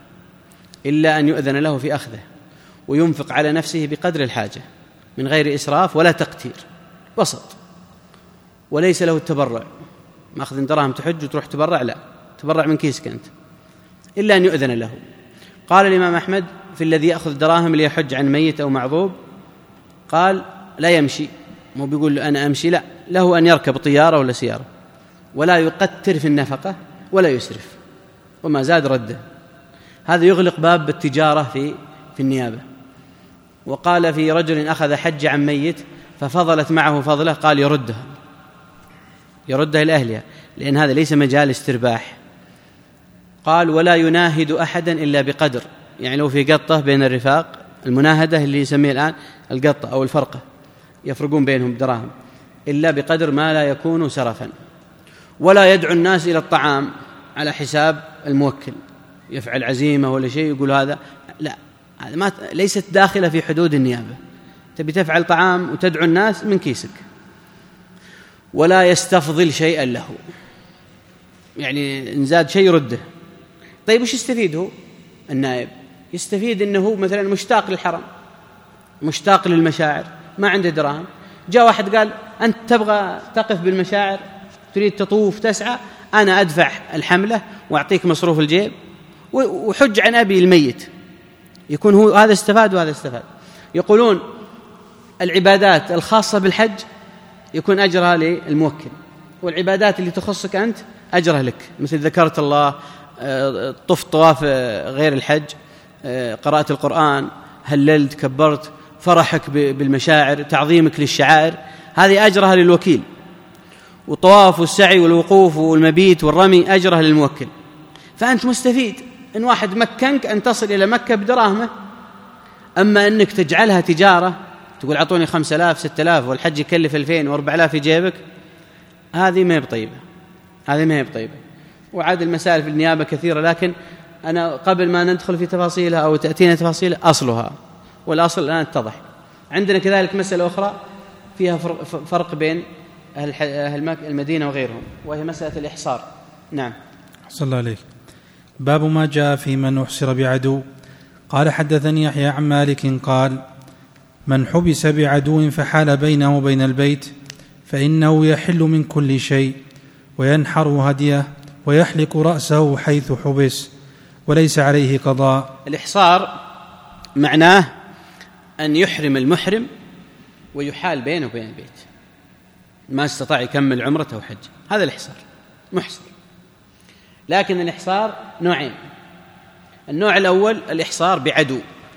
إلا أن يؤذن له في أخذه، وينفق على نفسه بقدر الحاجة من غير إسراف ولا تقتير، وسط. وليس له التبرع، ماخذ دراهم تحج وتروح تبرع، لا، تبرع من كيسك أنت، إلا أن يؤذن له. قال الإمام أحمد في الذي يأخذ دراهم ليحج عن ميت أو معذوب، قال لا يمشي، مو بيقول أنا أمشي، لا، له أن يركب طيارة ولا سيارة، ولا يقتر في النفقة ولا يسرف، وما زاد رده. هذا يغلق باب التجارة في في النيابة. وقال في رجل أخذ حج عن ميت ففضلت معه فضله، قال يردها يردها لأهلها، لأن هذا ليس مجال استرباح. قال ولا يناهد أحدا إلا بقدر، يعني لو في قطة بين الرفاق، المناهدة اللي يسميه الآن القطة أو الفرقة، يفرقون بينهم دراهم، إلا بقدر ما لا يكون سرفا. ولا يدعو الناس إلى الطعام على حساب الموكل، يفعل عزيمة ولا شيء يقول هذا، لا، هذا ما ليست داخلة في حدود النيابة. تبي تفعل طعام وتدعو الناس من كيسك. ولا يستفضل شيئا له، يعني إن زاد شيء يرده. طيب وش يستفيد هو النائب؟ يستفيد أنه مثلا مشتاق للحرم، مشتاق للمشاعر، ما عنده دراهم، جاء واحد قال أنت تبغى تقف بالمشاعر، تريد تطوف تسعى، أنا أدفع الحملة وأعطيك مصروف الجيب وحج عن أبي الميت. يكون هو هذا استفاد وهذا استفاد. يقولون العبادات الخاصة بالحج يكون أجرها للموكل، والعبادات اللي تخصك أنت أجرها لك، مثل ذكرت الله، طف طواف غير الحج، قراءة القرآن، هللت، كبرت، فرحك بالمشاعر، تعظيمك للشعائر، هذه أجرها للوكيل. وطواف والسعي والوقوف والمبيت والرمي أجرها للموكل. فأنت مستفيد إن واحد مكنك أن تصل إلى مكة بدراهمه. أما أنك تجعلها تجارة، تقول أعطوني خمسة آلاف ستة آلاف والحج يكلف ألفين وأربع آلاف في جيبك، هذه ما هي بطيبة، هذه ما هي بطيبة. وعاد المسائل في النيابة كثيرة، لكن أنا قبل ما ندخل في تفاصيلها أو تأتينا تفاصيل أصلها، والأصل الآن اتضح. عندنا كذلك مسألة أخرى فيها فرق بين أهل المدينة وغيرهم، وهي مسألة الإحصار. نعم. صلى الله عليك. باب ما جاء في من أحصر بعدو. قال حدثني يحيى عن مالك قال من حبس بعدو فحال بينه وبين البيت فإنه يحل من كل شيء وينحر هديه ويحلق رأسه حيث حبس وليس عليه قضاء. الإحصار معناه أن يحرم المحرم ويحال بينه وبين البيت، ما استطاع يكمل عمرته وحج، هذا الإحصار، محصر. لكن الإحصار نوعين. النوع الأول الإحصار بعدو،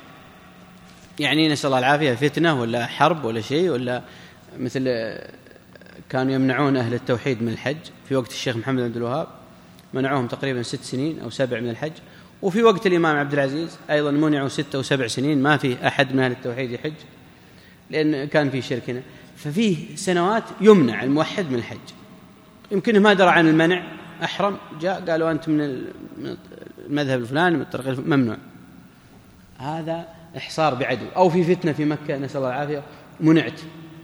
يعني نسأل الله العافية فتنة ولا حرب ولا شيء، ولا مثل كانوا يمنعون أهل التوحيد من الحج في وقت الشيخ محمد عبد الوهاب، منعوهم تقريبا ست سنين أو سبع من الحج، وفي وقت الإمام عبد العزيز أيضا منعوا ستة أو سبع سنين، ما في أحد من أهل التوحيد يحج لأن كان في شركنا. ففيه سنوات يمنع الموحد من الحج، يمكنه ما درى عن المنع، أحرم جاء قالوا أنت من المذهب الفلاني من الطريق ممنوع. هذا إحصار بعدو. أو في فتنة في مكة نسأل الله العافية منعت.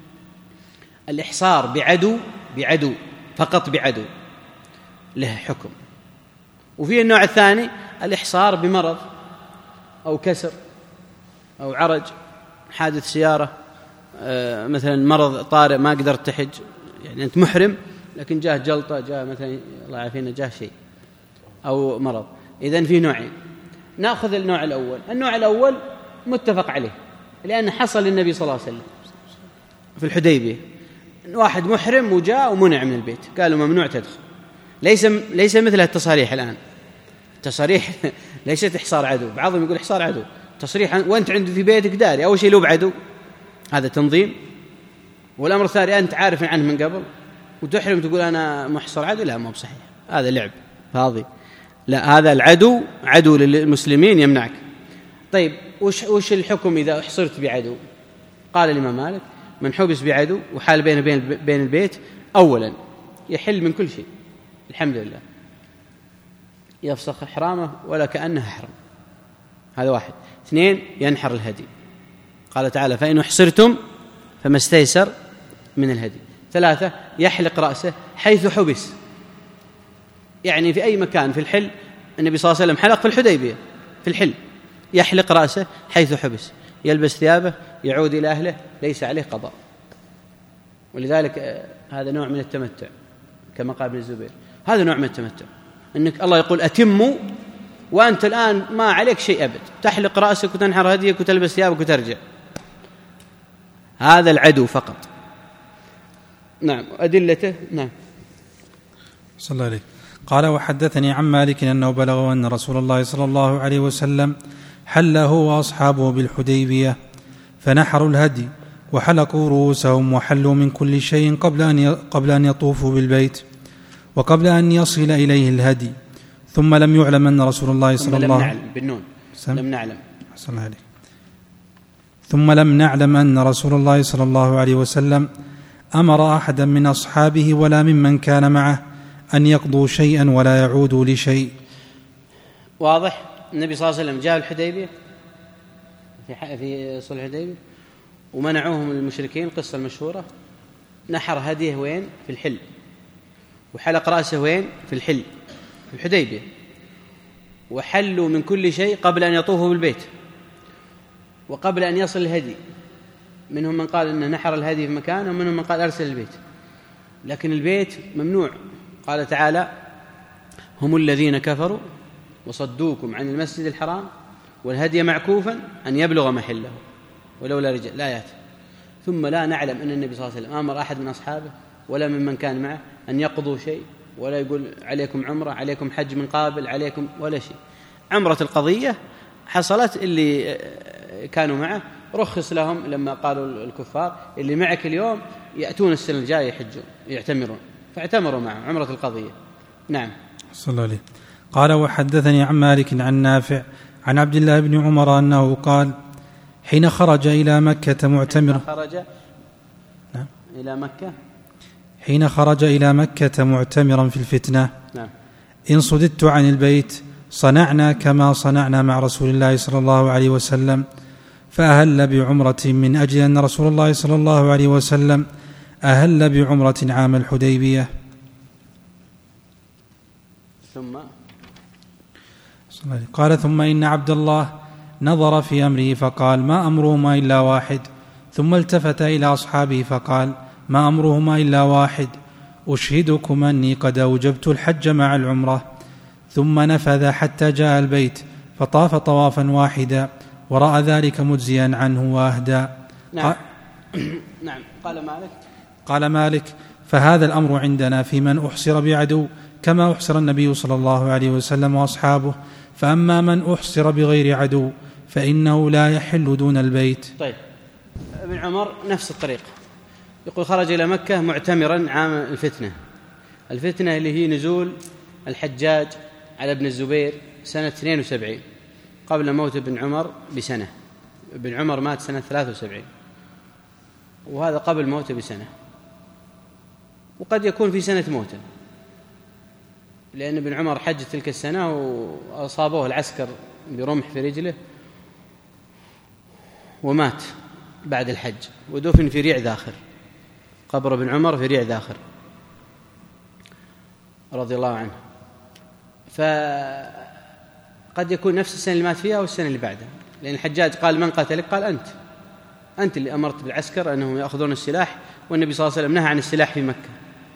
الإحصار بعدو بعدو فقط بعدو له حكم. وفي النوع الثاني الإحصار بمرض أو كسر أو عرج، حادث سيارة آه مثلا مرض طارئ ما قدرت تحج، يعني أنت محرم لكن جاه جلطة، جاه مثلا الله يعافينا جاه شيء أو مرض. إذن في نوعين. نأخذ النوع الأول. النوع الأول متفق عليه لأن حصل للنبي صلى الله عليه وسلم في الحديبية، واحد محرم وجاء ومنع من البيت، قالوا ممنوع تدخل. ليس ليس مثل التصاريح الآن. تصاريح ليست إحصار عدو، بعضهم يقول إحصار عدو تصريح وأنت عند في بيتك داري، أول شيء لو بعدو، هذا تنظيم. والأمر الثاني أنت عارف عنه من قبل وتحرم تقول أنا محصر عدو، لا، ما هو صحيح، هذا لعب فاضي. لا، هذا العدو عدو للمسلمين يمنعك. طيب وش, وش الحكم إذا أحصرت بعدو؟ قال الإمام مالك من حبس بعدو وحال بين بين بين البيت أولا يحل من كل شيء، الحمد لله، يفسخ إحرامه ولا كأنه حرم، هذا واحد. اثنين ينحر الهدي، قال تعالى فإن أحصرتم فما استيسر من الهدي. ثلاثة يحلق رأسه حيث حبس، يعني في أي مكان في الحل. النبي صلى الله عليه وسلم حلق في الحديبية في الحل، يحلق رأسه حيث حبس، يلبس ثيابه، يعود إلى أهله، ليس عليه قضاء. ولذلك هذا نوع من التمتع كما قال ابن الزبير، هذا نوع من التمتع، أنك الله يقول أتموا وأنت الآن ما عليك شيء أبد، تحلق رأسك وتنحر هديك وتلبس ثيابك وترجع. هذا العدو فقط. نعم. أدلته. نعم. صلى الله عليه. قال وحدثني عن مالك أنه بلغه أن رسول الله صلى الله عليه وسلم حل هو وأصحابه بالحديبية فنحروا الهدي وحلقوا رؤوسهم وحلوا من كل شيء قبل أن قبل أن يطوفوا بالبيت وقبل أن يصل إليه الهدي، ثم لم يعلم أن رسول الله صلى الله عليه وسلم بالنون لم نعلم صلى الله عليه ثم لم نعلم أن رسول الله صلى الله عليه وسلم أمر أحدا من أصحابه ولا ممن كان معه أن يقضوا شيئا ولا يعودوا لشيء. واضح. النبي صلى الله عليه وسلم جاء الحديبية في في صلح الحديبية ومنعوهم المشركين، القصة المشهورة، نحر هديه وين؟ في الحل، وحلق رأسه وين؟ في الحل في الحديبية، وحلوا من كل شيء قبل أن يطوفوا بالبيت وقبل أن يصل الهدي. منهم من قال أنه نحر الهدي في مكانه ومنهم من قال أرسل البيت، لكن البيت ممنوع. قال تعالى هم الذين كفروا وصدوكم عن المسجد الحرام والهدي معكوفا أن يبلغ محله ولولا رجال الآيات. ثم لا نعلم أن النبي صلى الله عليه وسلم أمر أحد من أصحابه ولا ممن كان معه أن يقضوا شيء، ولا يقول عليكم عمرة، عليكم حج من قابل، عليكم ولا شيء. عمرة القضية حصلت، اللي كانوا معه رخص لهم لما قالوا الكفار اللي معك اليوم يأتون السنة الجاية يحجون يعتمرون، فاعتمروا معه عمرة القضية. نعم. صلى الله عليه. قال وحدثني عن مالك عن نافع عن عبد الله بن عمر أنه قال حين خرج إلى مكة معتمرا خرج نعم. إلى مكة حين خرج إلى مكة معتمرا في الفتنة نعم. إن صددت عن البيت صنعنا كما صنعنا مع رسول الله صلى الله عليه وسلم، فأهل بعمرة من أجل أن رسول الله صلى الله عليه وسلم أهل بعمرة عام الحديبية. ثم قال ثم إن عبد الله نظر في أمره فقال ما أمرهما إلا واحد، ثم التفت إلى أصحابه فقال ما أمرهما إلا واحد، أشهدكم أني قد أوجبت الحج مع العمرة. ثم نفذ حتى جاء البيت فطاف طوافا واحدا ورأى ذلك مجزيا عنه وأهدى. نعم. نعم. قال مالك قال مالك فهذا الأمر عندنا في من أحصر بعدو كما أحصر النبي صلى الله عليه وسلم وأصحابه، فأما من أحصر بغير عدو فإنه لا يحل دون البيت. طيب، ابن عمر نفس الطريقة، يقول خرج إلى مكة معتمرا عام الفتنة. الفتنة اللي هي نزول الحجاج على ابن الزبير سنة اثنين وسبعين قبل موت ابن عمر بسنة. ابن عمر مات سنة ثلاثة وسبعين وهذا قبل موته بسنة، وقد يكون في سنة موته، لأن ابن عمر حج تلك السنة وأصابوه العسكر برمح في رجله ومات بعد الحج، ودفن في ريع ذاخر. قبر ابن عمر في ريع ذاخر رضي الله عنه. فقد يكون نفس السنة اللي مات فيها والسنة اللي بعدها، لأن الحجاج قال من قتلك؟ قال أنت أنت اللي أمرت بالعسكر أنهم يأخذون السلاح، والنبي صلى الله عليه وسلم نهى عن السلاح في مكة.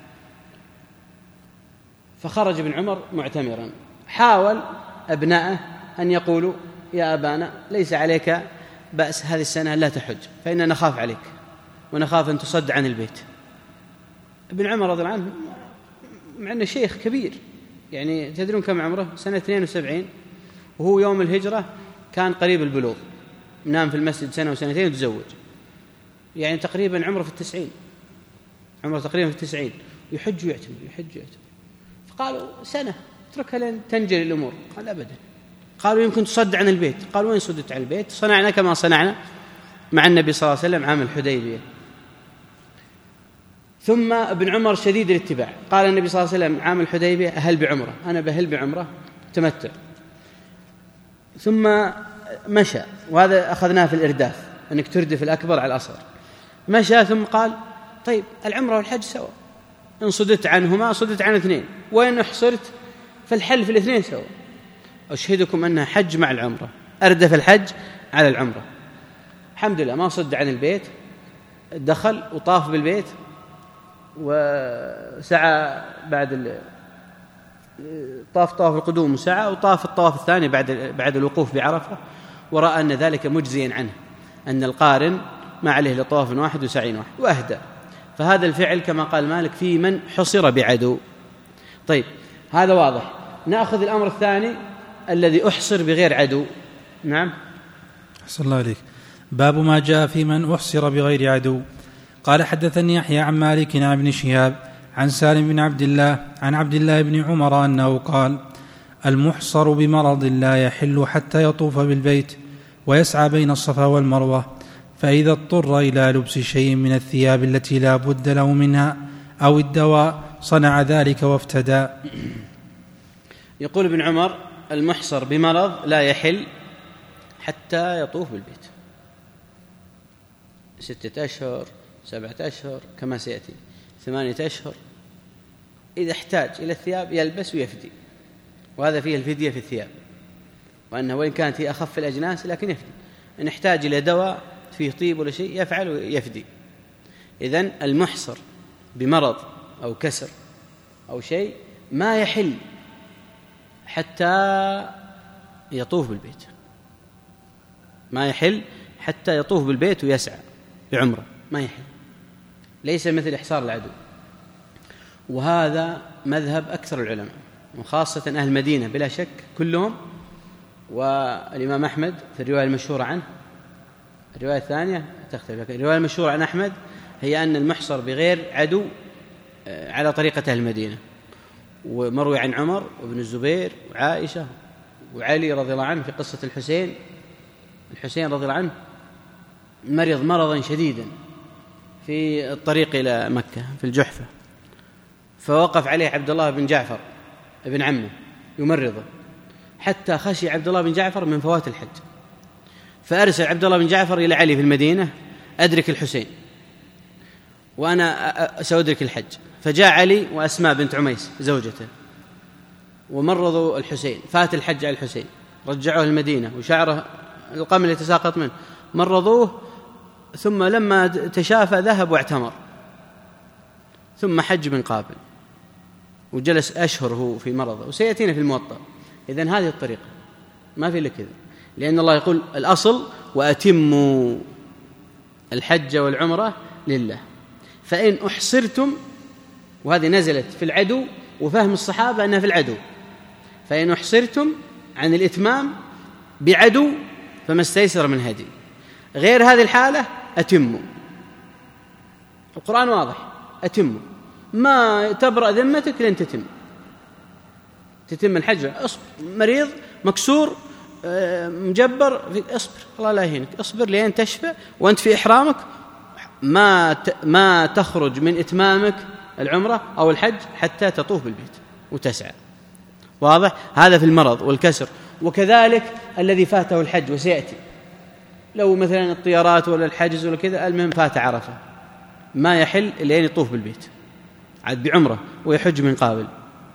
فخرج ابن عمر معتمرا. حاول أبنائه أن يقولوا يا أبانا ليس عليك بأس هذه السنة لا تحج، فإننا نخاف عليك ونخاف أن تصد عن البيت. ابن عمر رضي الله عنه مع أنه شيخ كبير، يعني تدرون كم عمره؟ سنة اثنين وسبعين، وهو يوم الهجرة كان قريب البلوغ، نام في المسجد سنة وسنتين وتزوج، يعني تقريبا عمره في التسعين، عمره تقريبا في التسعين، يحج ويعتمر يحج ويعتمر. فقالوا سنة اتركها لين تنجلي الأمور. قال أبدا. قالوا يمكن تصد عن البيت. قالوا وين صدت عن البيت؟ صنعنا كما صنعنا مع النبي صلى الله عليه وسلم عام الحديبية. ثم ابن عمر شديد الاتباع، قال النبي صلى الله عليه وسلم عام الحديبية أهل بعمرة، أنا بهل بعمرة تمتع. ثم مشى، وهذا أخذناه في الإرداف، أنك تردف الأكبر على الأصغر. مشى ثم قال طيب العمرة والحج سوا، إن صدت عنهما صدت عن اثنين، وإن أحصرت فالحل في الاثنين سوا. أشهدكم أنها حج مع العمرة، أردف الحج على العمرة. الحمد لله ما صد عن البيت، دخل وطاف بالبيت وسعى بعد طاف طواف القدوم وسعى، وطاف الطواف الثاني بعد بعد الوقوف بعرفة، ورأى أن ذلك مجزيا عنه، أن القارن ما عليه لطواف واحد وسعي واحد، وأهدى. فهذا الفعل كما قال مالك في من حصر بعدو. طيب هذا واضح. نأخذ الأمر الثاني الذي أحصر بغير عدو. نعم. أحسن الله عليك. باب ما جاء في من أحصر بغير عدو. قال حدثني يحيى عن مالك عن ابن شهاب عن سالم بن عبد الله عن عبد الله بن عمر أنه قال المحصر بمرض لا يحل حتى يطوف بالبيت ويسعى بين الصفا والمروة، فإذا اضطر إلى لبس شيء من الثياب التي لا بد له منها أو الدواء صنع ذلك وافتدى. يقول ابن عمر المحصر بمرض لا يحل حتى يطوف بالبيت ستة أشهر سبعة أشهر كما سيأتي ثمانية أشهر. إذا احتاج إلى الثياب يلبس ويفدي، وهذا فيه الفدية في الثياب، وأنه وإن كانت هي أخف الأجناس لكن يفدي. إن احتاج إلى دواء فيه طيب ولا شيء يفعل ويفدي. إذن المحصر بمرض أو كسر أو شيء ما يحل حتى يطوف بالبيت، ما يحل حتى يطوف بالبيت ويسعى بعمره، ما يحل، ليس مثل إحصار العدو. وهذا مذهب أكثر العلماء وخاصة أهل المدينة بلا شك كلهم، والإمام أحمد في الرواية المشهورة عنه. الرواية الثانية تختلف، الرواية المشهورة عن أحمد هي أن المحصر بغير عدو على طريقة أهل المدينة، ومروي عن عمر وابن الزبير وعائشة وعلي رضي الله عنه في قصة الحسين. الحسين رضي الله عنه مرض مرضا شديدا في الطريق إلى مكة في الجحفة، فوقف عليه عبد الله بن جعفر ابن عمه يمرضه، حتى خشي عبد الله بن جعفر من فوات الحج، فأرسل عبد الله بن جعفر إلى علي في المدينة أدرك الحسين. وأنا سأدرك الحج، فجاء علي وأسماء بنت عميس زوجته ومرضوا الحسين، فات الحج على الحسين، رجعوه المدينة وشعره القمل يتساقط منه، مرضوه، ثم لما تشافى ذهب واعتمر، ثم حج من قابل وجلس أشهر هو في مرضه، وسيأتينا في الموطأ. إذن هذه الطريقة، ما في إلا كذا، لأن الله يقول الأصل وأتموا الحج والعمرة لله. فإن أحصرتم، وهذه نزلت في العدو، وفهم الصحابة أنها في العدو، فإن أحصرتم عن الإتمام بعدو فما استيسر من هدي. غير هذه الحالة أتموا، القرآن واضح، أتموا، ما تبرأ ذمتك لن تتم تتم الحج. أصبر، مريض مكسور مجبر، اصبر، الله لا يهينك، اصبر لين تشفى وأنت في إحرامك، ما ما تخرج من إتمامك العمرة أو الحج حتى تطوف بالبيت وتسعى. واضح؟ هذا في المرض والكسر. وكذلك الذي فاته الحج وسيأتي، لو مثلا الطيارات ولا الحجز ولا كذا، المهم فات عرفة، ما يحل لين يطوف بالبيت عاد بعمرة ويحج من قابل.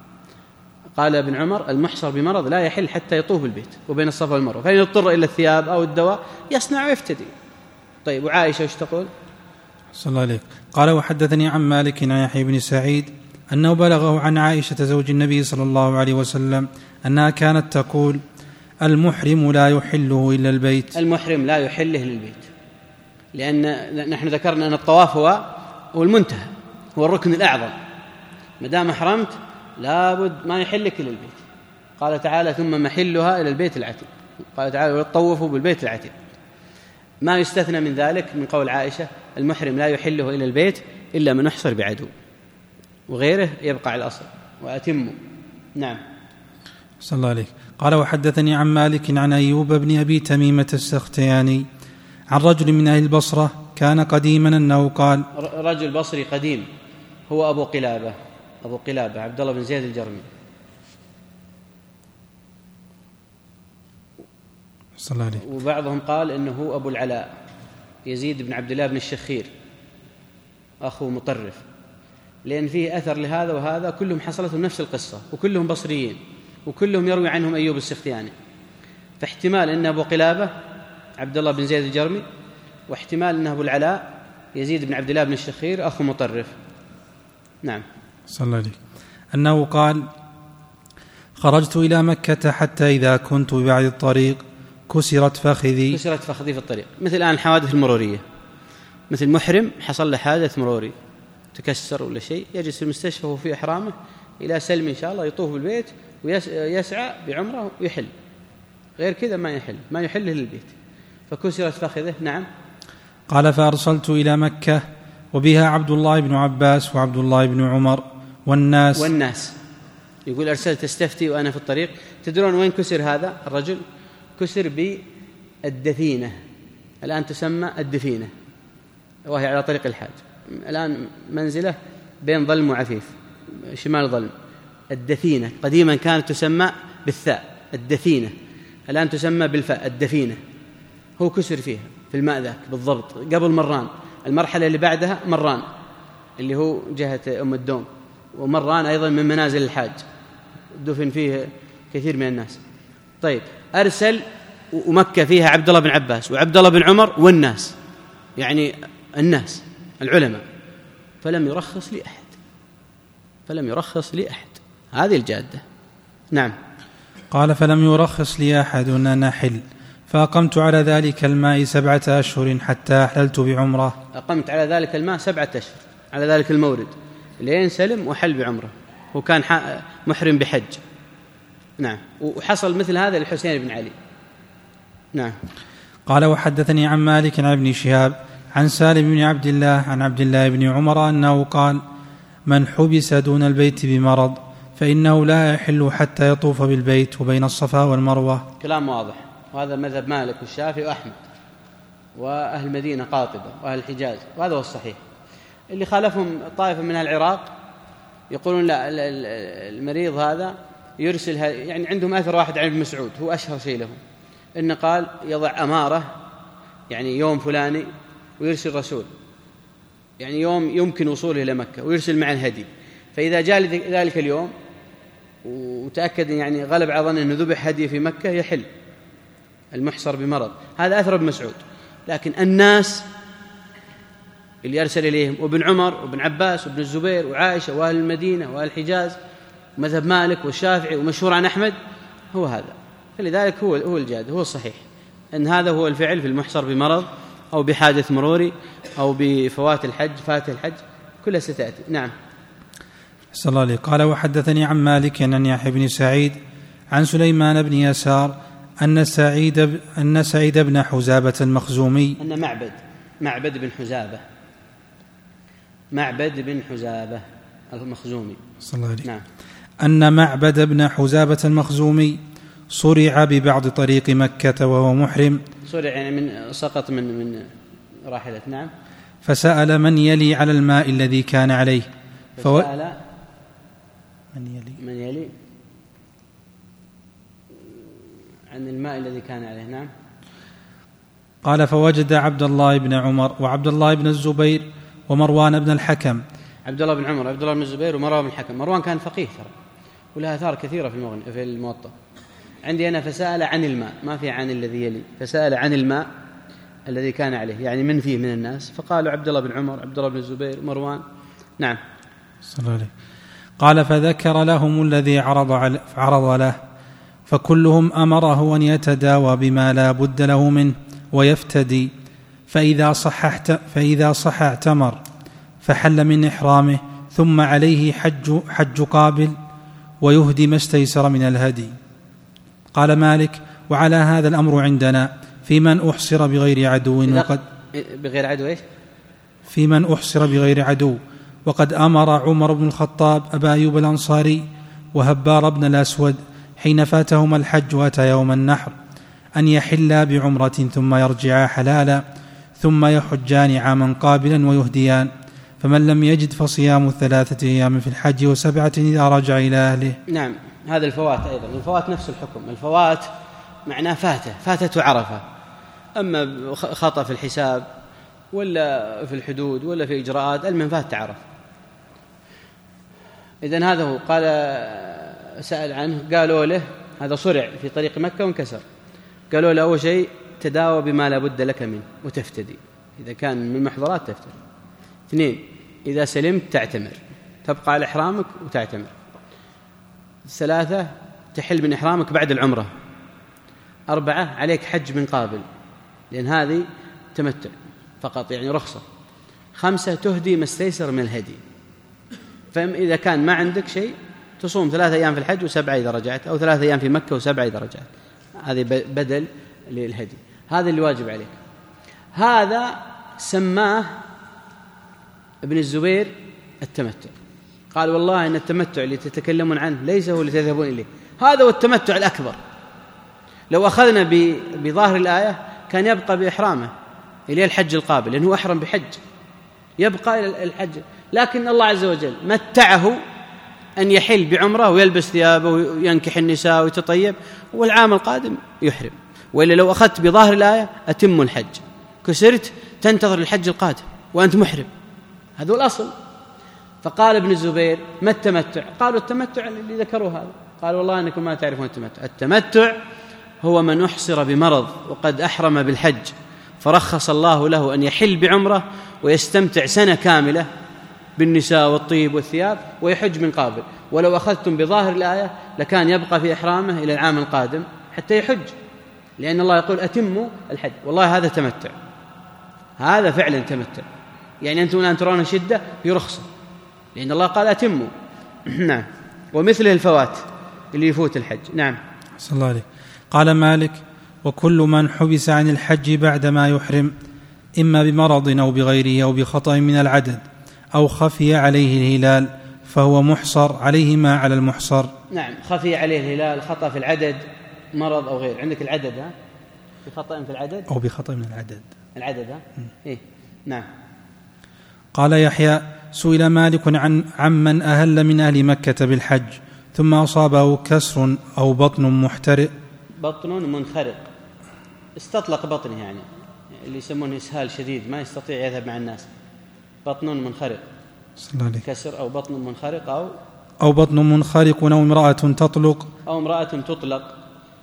قال ابن عمر المحصر بمرض لا يحل حتى يطوف بالبيت وبين الصفا والمروة، فإن اضطر إلى الثياب أو الدواء يصنع ويفتدي. طيب، وعائشة وش تقول؟ صلى الله عليه. قال وحدثني عن مالك عن يحيى بن سعيد أنه بلغه عن عائشة زوج النبي صلى الله عليه وسلم أنها كانت تقول المحرم لا يحله إلا البيت. المحرم لا يحله للبيت، لأن نحن ذكرنا أن الطواف هو هو المنتهى، هو الركن الأعظم، ما دام أحرمت لابد ما يحلك إلى البيت. قال تعالى ثم محلها إلى البيت العتيق، قال تعالى ويطوفوا بالبيت العتيق، ما يستثنى من ذلك من قول عائشة المحرم لا يحله إلى البيت إلا من أحصر بعدو، وغيره يبقى على الأصل وأتموا. نعم. صلى الله عليه. قال وحدثني عن مالك عن أيوب بن أبي تميمة السختياني عن رجل من أهل البصرة كان قديما أنه قال، رجل بصري قديم هو أبو قلابة، أبو قلابة عبد الله بن زيد الجرمي. صلى الله عليه. وبعضهم قال إنه أبو العلاء يزيد بن عبد الله بن الشخير أخو مطرف، لأن فيه أثر لهذا وهذا، كلهم حصلتهم نفس القصة وكلهم بصريين وكلهم يروي عنهم أيوب السختياني، فاحتمال أن أبو قلابة عبد الله بن زيد الجرمي، واحتمال أنه أبو العلاء يزيد بن عبد الله بن الشخير أخو مطرف. نعم. صلى الله عليه. أنه قال خرجت إلى مكة حتى إذا كنت ببعد الطريق كسرت فخذي. كسرت فخذي في الطريق، مثل الآن الحوادث المرورية، مثل محرم حصل له حادث مروري تكسر ولا شيء، يجلس في المستشفى وهو في إحرامه إلى سلم إن شاء الله، يطوف بالبيت ويسعى بعمره ويحل، غير كذا ما يحل، ما يحله للبيت، فكسرت فخذه. نعم. قال فأرسلت إلى مكة وبها عبد الله بن عباس وعبد الله بن عمر والناس والناس يقول أرسلت استفتي وأنا في الطريق. تدرون وين كسر هذا الرجل؟ كسر بالدفينة، الآن تسمى الدفينة، وهي على طريق الحاج، الآن منزلة بين ظلم وعفيف، شمال ظلم. الدفينة قديما كانت تسمى بالثاء الدفينة، الآن تسمى بالفاء الدفينة. هو كسر فيها في الماء ذاك بالضبط قبل مران، المرحلة اللي بعدها مران اللي هو جهة أم الدوم، ومران أيضا من منازل الحاج دفن فيه كثير من الناس. طيب، أرسل ومكة فيها عبد الله بن عباس وعبد الله بن عمر والناس، يعني الناس العلماء، فلم يرخص لأحد، فلم يرخص لأحد. هذه الجادة. نعم. قال فلم يرخص لي أحد أن أحل، فأقمت على ذلك الماء سبعة أشهر حتى أحللت بعمرة. أقمت على ذلك الماء سبعة أشهر على ذلك المورد لين سلم وحل بعمرة، وكان محرم بحج. نعم. وحصل مثل هذا للحسين بن علي. نعم. قال وحدثني عن مالك عن ابن شهاب عن سالم بن عبد الله عن عبد الله بن عمر أنه قال من حبس دون البيت بمرض فإنه لا يحل حتى يطوف بالبيت وبين الصفا والمروة. كلام واضح، وهذا مذهب مالك والشافعي وأحمد وأهل المدينة قاطبة وأهل الحجاز، وهذا هو الصحيح. اللي خالفهم طائفة من العراق يقولون لا، المريض هذا يرسل، يعني عندهم أثر واحد عن ابن مسعود هو أشهر شيء لهم، إنه قال يضع أمارة يعني يوم فلاني ويرسل رسول يعني يوم يمكن وصوله إلى مكة ويرسل مع الهدي، فإذا جاء ذلك اليوم وتأكد يعني غلب على ظن أنه ذبح هدي في مكة يحل المحصر بمرض. هذا أثر ابن مسعود. لكن الناس اللي أرسل إليهم وابن عمر وابن عباس وابن الزبير وعائشة وأهل المدينة وأهل الحجاز ومذهب مالك والشافعي ومشهور عن أحمد هو هذا. فلذلك هو هو الجاد، هو الصحيح أن هذا هو الفعل في المحصر بمرض أو بحادث مروري أو بفوات الحج، فات الحج، كلها ستأتي. نعم. صلى الله عليه. قال وحدثني عن مالك عن يحيى بن سعيد عن سليمان بن يسار أن سعيد أن سعيد بن حزابة المخزومي أن معبد معبد بن حزابة معبد بن حزابة المخزومي صلى الله عليه. نعم. أن معبد بن حزابة المخزومي صرع ببعض طريق مكة وهو محرم. صرع يعني من سقط من من راحلة. نعم. فسأل من يلي على الماء الذي كان عليه. فو... فسأل من يلي من يلي عن الماء الذي كان عليه. نعم. قال فوجد عبد الله بن عمر وعبد الله بن الزبير ومروان بن الحكم. عبد الله بن عمر عبد الله بن الزبير ومروان بن الحكم. مروان كان فقيه ترى ولها آثار كثيرة في المغني في الموطأ. عندي أنا فسأل عن الماء، ما في عن الذي يلي، فسأل عن الماء الذي كان عليه، يعني من فيه من الناس، فقالوا عبد الله بن عمر عبد الله بن الزبير مروان. نعم. صلى الله عليه. قال فذكر لهم الذي عرض, عرض له، فكلهم أمره أن يتداوى بما لا بد له منه ويفتدي، فإذا صح فإذا صح اعتمر فحل من إحرامه، ثم عليه حج, حج قابل ويهدي ما استيسر من الهدي. قال مالك وعلى هذا الأمر عندنا في من أحصر بغير عدو وقد بغير عدو إيش؟ في من أحصر بغير عدو وقد أمر عمر بن الخطاب أبا أيوب الأنصاري وهبار بن الأسود حين فاتهما الحج وأتى يوم النحر أن يحلا بعمرة ثم يرجعا حلالا ثم يحجان عاما قابلا ويهديان، فمن لم يجد فصيام ثلاثة أيام في الحج وسبعة إذا رجع إلى أهله. نعم. هذا الفوات أيضا، الفوات نفس الحكم، الفوات معناه فاته فاتته عرفة، أما خطأ في الحساب ولا في الحدود ولا في إجراءات، المهم فات عرفة. إذن هذا هو. قال سأل عنه، قالوا له هذا صرع في طريق مكة وانكسر، قالوا له أول شيء تداوى بما لا بد لك منه وتفتدي، إذا كان من المحظورات تفتدي. اثنين، إذا سلمت تعتمر، تبقى على إحرامك وتعتمر. ثلاثة، تحل من إحرامك بعد العمرة. أربعة، عليك حج من قابل، لأن هذه تمتع فقط يعني رخصة. خمسة، تهدي ما استيسر من الهدي، فإذا كان ما عندك شيء تصوم ثلاثة أيام في الحج وسبعة إذا رجعت، أو ثلاثة أيام في مكة وسبعة إذا رجعت، هذه بدل للهدي. هذا اللي واجب عليك. هذا سماه ابن الزبير التمتع، قال والله إن التمتع اللي تتكلمون عنه ليس هو اللي تذهبون إليه، هذا هو التمتع الأكبر. لو أخذنا بظاهر الآية كان يبقى بإحرامه إلى الحج القابل، لأنه أحرم بحج، يبقى إلى الحج. لكن الله عز وجل متعه أن يحل بعمره ويلبس ثيابه وينكح النساء ويتطيب، والعام القادم يحرم. وإلا لو أخذت بظاهر الآية أتم الحج، كسرت تنتظر الحج القادم وأنت محرم، هذا هو الأصل. فقال ابن الزبير ما التمتع؟ قالوا التمتع اللي ذكروا هذا، قال والله أنكم ما تعرفون التمتع. التمتع هو من أحصر بمرض وقد أحرم بالحج، فرخص الله له أن يحل بعمره ويستمتع سنة كاملة بالنساء والطيب والثياب ويحج من قابل. ولو أخذتم بظاهر الآية لكان يبقى في إحرامه إلى العام القادم حتى يحج، لأن الله يقول أتموا الحج. والله هذا تمتع، هذا فعلا تمتع، يعني أنتم الآن ترون شدة في رخصة، لأن الله قال أتموا. نعم. ومثله الفوات اللي يفوت الحج. نعم. صلى الله عليه. قال مالك وكل من حبس عن الحج بعدما يحرم إما بمرض أو بغيره أو بخطأ من العدد أو خفي عليه الهلال فهو محصر، عليه ما على المحصر. نعم. خفي عليه الهلال، خطأ في العدد، مرض أو غير. عندك العدد، ها؟ بخطأ في العدد أو بخطأ من العدد. العدد، ها؟ إيه؟ نعم. قال يحيى سئل مالك عن عمن أهل من أهل مكة بالحج ثم أصابه كسر أو بطن محترق. بطن منخرق، استطلق بطنه، يعني اللي يسمونه إسهال شديد، ما يستطيع يذهب مع الناس، بطن منخرق كسر، أو بطن منخرق أو أو بطن منخرق أو امرأة تطلق أو امرأة تطلق.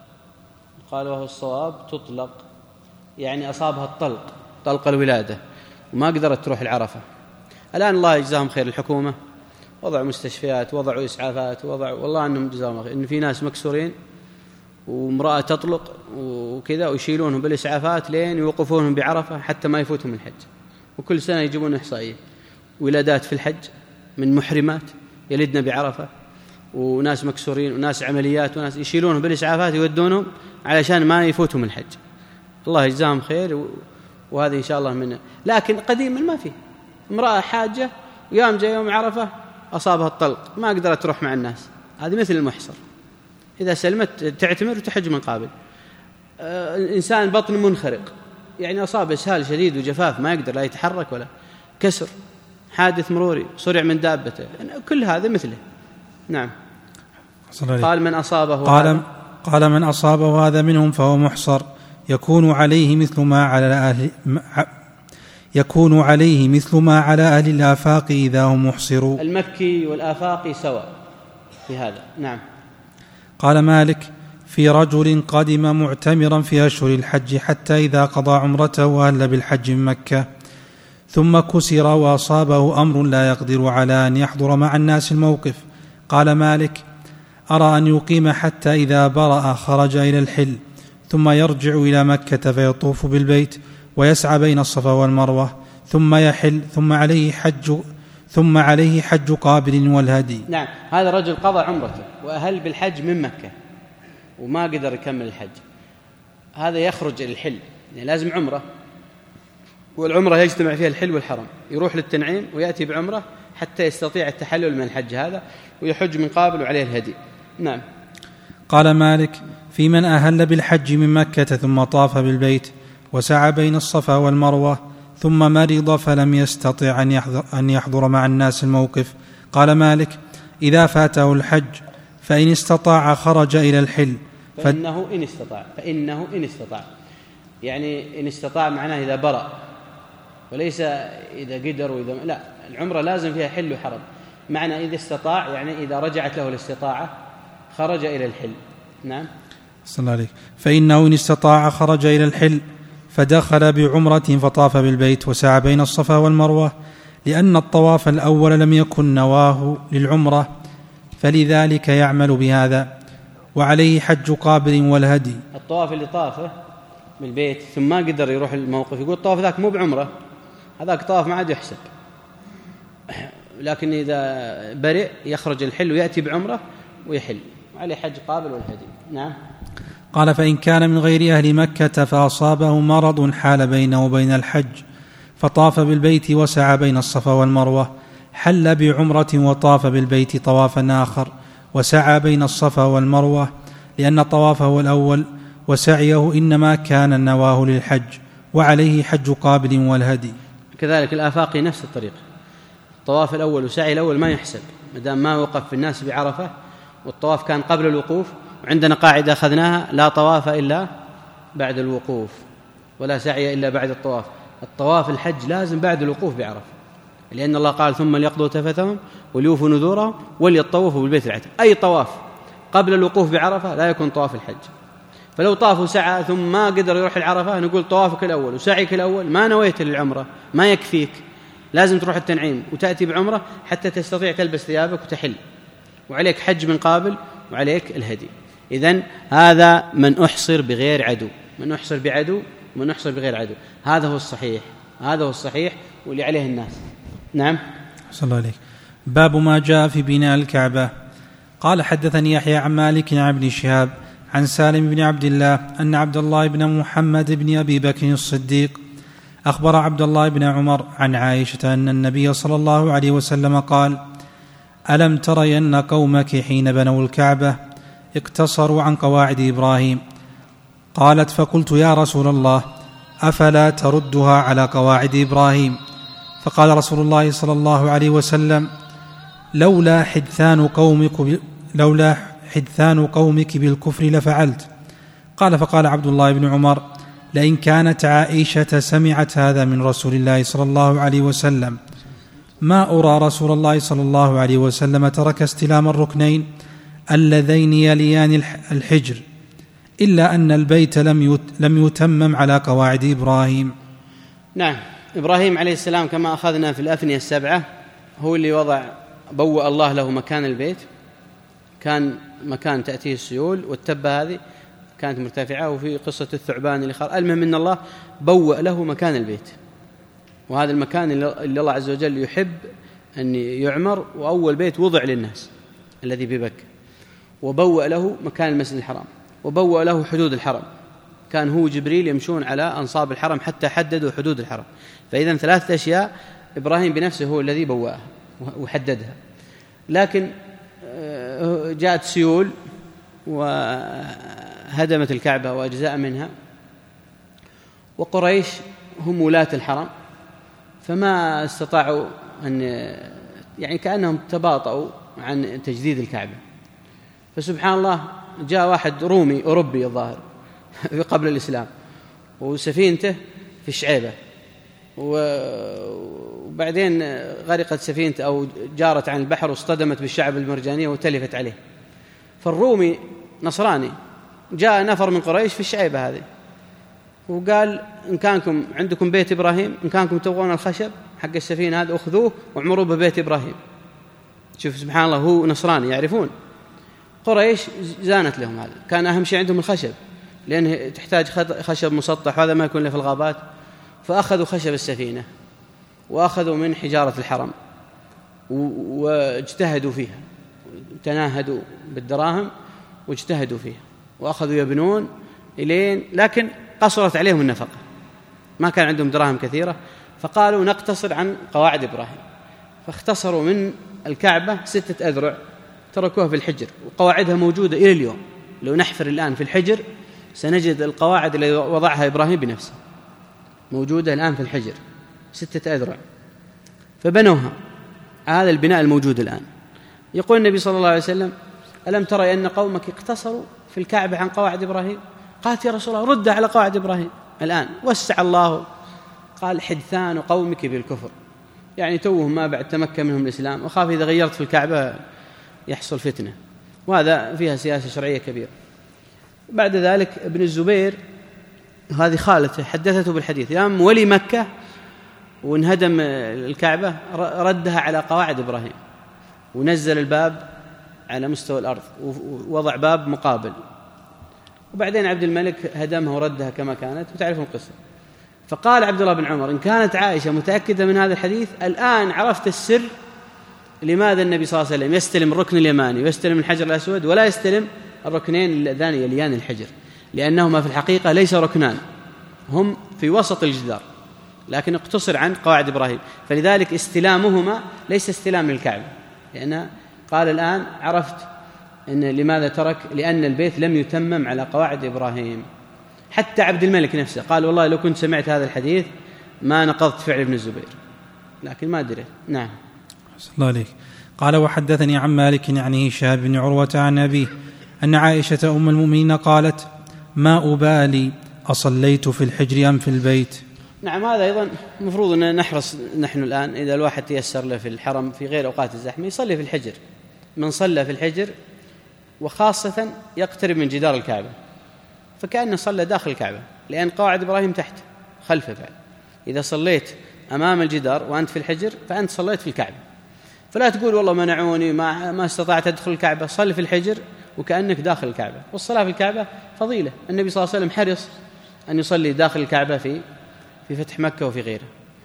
قال وهو الصواب تطلق، يعني أصابها الطلق، طلق الولادة، وما قدرت تروح العرفة. الآن الله يجزاهم خير الحكومة وضعوا مستشفيات، وضعوا إسعافات، وضعوا، والله أنهم جزاهم خير، إن في ناس مكسورين وامرأة تطلق وكذا ويشيلونهم بالإسعافات لين يوقفونهم بعرفة حتى ما يفوتهم الحج. وكل سنة يجيبون إحصائية ولادات في الحج من محرمات يلدنا بعرفة، وناس مكسورين وناس عمليات وناس يشيلونهم بالإسعافات يودونهم علشان ما يفوتهم الحج. الله يجزاهم خير. وهذه إن شاء الله من، لكن قديما ما فيه امرأة حاجة ويوم جاء يوم عرفة أصابها الطلق ما قدرت تروح مع الناس، هذه مثل المحصر، إذا سلمت تعتمر وتحج من قابل. آه إنسان بطن منخرق، يعني أصاب إسهال شديد وجفاف ما يقدر لا يتحرك ولا كسر، حادث مروري، صرع من دابته، كل هذا مثله. نعم. قال من أصابه قال, هذا قال من أصابه هذا منهم فهو محصر، يكون عليه مثل ما على أهل يكون عليه مثل ما على أهل الآفاق إذا هم محصروا. المكي والآفاقي سواء في هذا. نعم. قال مالك في رجل قدم معتمرا في أشهر الحج حتى إذا قضى عمرته وأهل بالحج من مكة ثم كسر وأصابه أمر لا يقدر على أن يحضر مع الناس الموقف. قال مالك أرى أن يقيم حتى إذا برأ خرج إلى الحل ثم يرجع إلى مكة فيطوف بالبيت ويسعى بين الصفا والمروة ثم يحل ثم عليه حج ثم عليه حج قابل والهدي. نعم. هذا رجل قضى عمرته وأهل بالحج من مكة وما قدر يكمل الحج، هذا يخرج إلى الحل، يعني لازم عمرة، والعمرة يجتمع فيها الحل والحرم، يروح للتنعيم ويأتي بعمرة حتى يستطيع التحلل من الحج هذا ويحج من قابل وعليه الهدي. نعم. قال مالك في من أهل بالحج من مكة ثم طاف بالبيت وسعى بين الصفا والمروة ثم مرض فلم يستطع أن يحضر, أن يحضر مع الناس الموقف. قال مالك إذا فاته الحج فإن استطاع خرج إلى الحل فإنه إن استطاع فإنه إن استطاع يعني إن استطاع معناه إذا برأ، وليس إذا قدر وإذا لا، العمرة لازم فيها حل وحرم. معنى إذا استطاع يعني إذا رجعت له الاستطاعة خرج إلى الحل. نعم. صلى الله عليه. فإنه إن استطاع خرج إلى الحل فدخل بعمرة فطاف بالبيت وسعى بين الصفا والمروة، لأن الطواف الأول لم يكن نواه للعمرة فلذلك يعمل بهذا، وعليه حج قابل والهدي. الطواف اللي طافه بالبيت ثم ما قدر يروح الموقف يقول الطواف ذاك مو بعمرة، هذاك طواف ما عاد يحسب، لكن إذا برئ يخرج الحل ويأتي بعمرة ويحل، وعليه حج قابل والهدي. نعم. قال فإن كان من غير أهل مكة فأصابه مرض حال بينه وبين الحج فطاف بالبيت وسعى بين الصفا والمروة حل بعمرة وطاف بالبيت طوافا آخر وسعى بين الصفا والمروة، لأن طوافه الأول وسعيه إنما كان نواه للحج وعليه حج قابل والهدي. كذلك الآفاقي نفس الطريقة، الطواف الأول وسعي الأول ما يحسب مدام ما وقف في الناس بعرفة والطواف كان قبل الوقوف، وعندنا قاعدة أخذناها لا طواف إلا بعد الوقوف ولا سعي إلا بعد الطواف. الطواف الحج لازم بعد الوقوف بعرفة، لأن الله قال ثم ليقضوا تفثهم وليوفوا نذورهم وليطوفوا بالبيت العتيق. أي طواف قبل الوقوف بعرفة لا يكون طواف الحج. فلو طاف وسعى ثم ما قدر يروح العرفة نقول طوافك الأول وسعيك الأول ما نويت للعمرة، ما يكفيك، لازم تروح التنعيم وتأتي بعمرة حتى تستطيع تلبس ثيابك وتحل، وعليك حج من قابل وعليك الهدي. إذن هذا من أحصر بغير عدو، من أحصر بعدو ومن أحصر بغير عدو، هذا هو الصحيح، هذا هو الصحيح واللي عليه الناس. نعم. صلى الله عليه. باب ما جاء في بناء الكعبة. قال حدثني يحيى عن مالك عن ابن شهاب عن سالم بن عبد الله أن عبد الله بن محمد بن أبي بكر الصديق أخبر عبد الله بن عمر عن عائشة أن النبي صلى الله عليه وسلم قال: ألم ترين قومك حين بنوا الكعبة اقتصروا عن قواعد إبراهيم؟ قالت: فقلت يا رسول الله أفلا تردها على قواعد إبراهيم؟ فقال رسول الله صلى الله عليه وسلم: لولا حدثان قومك لولا حدثان قومك بالكفر لفعلت. قال فقال عبد الله بن عمر: لئن كانت عائشة سمعت هذا من رسول الله صلى الله عليه وسلم ما أرى رسول الله صلى الله عليه وسلم ترك استلام الركنين اللذين يليان الحجر إلا أن البيت لم يتمم على قواعد إبراهيم. نعم، إبراهيم عليه السلام كما أخذنا في الأفنية السبعة هو اللي وضع بوأ الله له مكان البيت، كان مكان تأتيه السيول، والتبة هذه كانت مرتفعة، وفي قصة الثعبان اللي خار. المهم من الله بوأ له مكان البيت، وهذا المكان اللي الله عز وجل يحب أن يعمر، وأول بيت وضع للناس الذي ببكة، وبوأ له مكان المسجد الحرام، وبوأ له حدود الحرم، كان هو جبريل يمشون على أنصاب الحرم حتى حددوا حدود الحرم. فإذا ثلاثة أشياء إبراهيم بنفسه هو الذي بوأها وحددها. لكن جاءت سيول وهدمت الكعبة وأجزاء منها، وقريش هم ولاة الحرم، فما استطاعوا أن يعني كأنهم تباطؤوا عن تجديد الكعبة. فسبحان الله جاء واحد رومي أوروبي الظاهر قبل الإسلام، وسفينته في الشعيبة، وبعدين غرقت سفينته أو جارت عن البحر واصطدمت بالشعب المرجانية وتلفت عليه. فالرومي نصراني، جاء نفر من قريش في الشعيبة هذه وقال إن كانكم عندكم بيت إبراهيم، إن كانكم تبغون الخشب حق السفينة هذا أخذوه واعمروا ببيت إبراهيم. شوف سبحان الله، هو نصراني يعرفون. قريش زانت لهم هذا، كان أهم شيء عندهم الخشب لأنه تحتاج خشب مسطح، وهذا ما يكون له في الغابات. فأخذوا خشب السفينة وأخذوا من حجارة الحرم واجتهدوا فيها، تناهدوا بالدراهم واجتهدوا فيها، وأخذوا يبنون إلين، لكن قصرت عليهم النفقة، ما كان عندهم دراهم كثيرة، فقالوا نقتصر عن قواعد إبراهيم، فاختصروا من الكعبة ستة أذرع تركوها في الحجر، وقواعدها موجودة إلى اليوم. لو نحفر الآن في الحجر سنجد القواعد التي وضعها إبراهيم بنفسه موجودة الآن في الحجر، ستة أذرع، فبنوها. هذا البناء الموجود الآن. يقول النبي صلى الله عليه وسلم ألم ترى أن قومك اقتصروا في الكعبة عن قواعد إبراهيم؟ قالت يا رسول الله رد على قواعد إبراهيم الآن، وسع الله. قال حدثان قومك بالكفر، يعني توهم ما بعد تمكن منهم الإسلام، وخاف إذا غيرت في الكعبة يحصل فتنة، وهذا فيها سياسة شرعية كبيرة. بعد ذلك ابن الزبير، هذه خالته حدثته بالحديث، يام ولي مكة وانهدم الكعبة ردها على قواعد إبراهيم، ونزل الباب على مستوى الأرض ووضع باب مقابل، وبعدين عبد الملك هدمها وردها كما كانت، وتعرفون القصة. فقال عبد الله بن عمر إن كانت عائشة متأكدة من هذا الحديث الآن عرفت السر لماذا النبي صلى الله عليه وسلم يستلم الركن اليماني ويستلم الحجر الأسود ولا يستلم الركنين اللذان يليان الحجر، لأنهما في الحقيقة ليس ركنان، هم في وسط الجدار، لكن اقتصر عن قواعد إبراهيم. فلذلك استلامهما ليس استلام للكعبة، لأن قال الآن عرفت إن لماذا ترك، لأن البيت لم يتمم على قواعد إبراهيم. حتى عبد الملك نفسه قال والله لو كنت سمعت هذا الحديث ما نقضت فعل ابن الزبير، لكن ما أدري. نعم. صلى الله عليه. قال وحدثني عن مالك يعني هشام بن عروة عن أبيه أن عائشة أم المؤمنين قالت ما أبالي أصليت في الحجر أم في البيت. نعم، هذا أيضا مفروض أن نحرص نحن الآن إذا الواحد تيسر له في الحرم في غير أوقات الزحمة يصلي في الحجر. من صلى في الحجر وخاصة يقترب من جدار الكعبة فكأنه صلى داخل الكعبة، لأن قواعد إبراهيم تحت خلفه بعد. إذا صليت أمام الجدار وأنت في الحجر فأنت صليت في الكعبة، فلا تقول والله منعوني ما, ما استطعت أدخل الكعبة، صلي في الحجر وكأنك داخل الكعبة. والصلاة في الكعبة فضيلة، النبي صلى الله عليه وسلم حرص أن يصلي داخل الكعبة في في فتح مكة وفي غيره.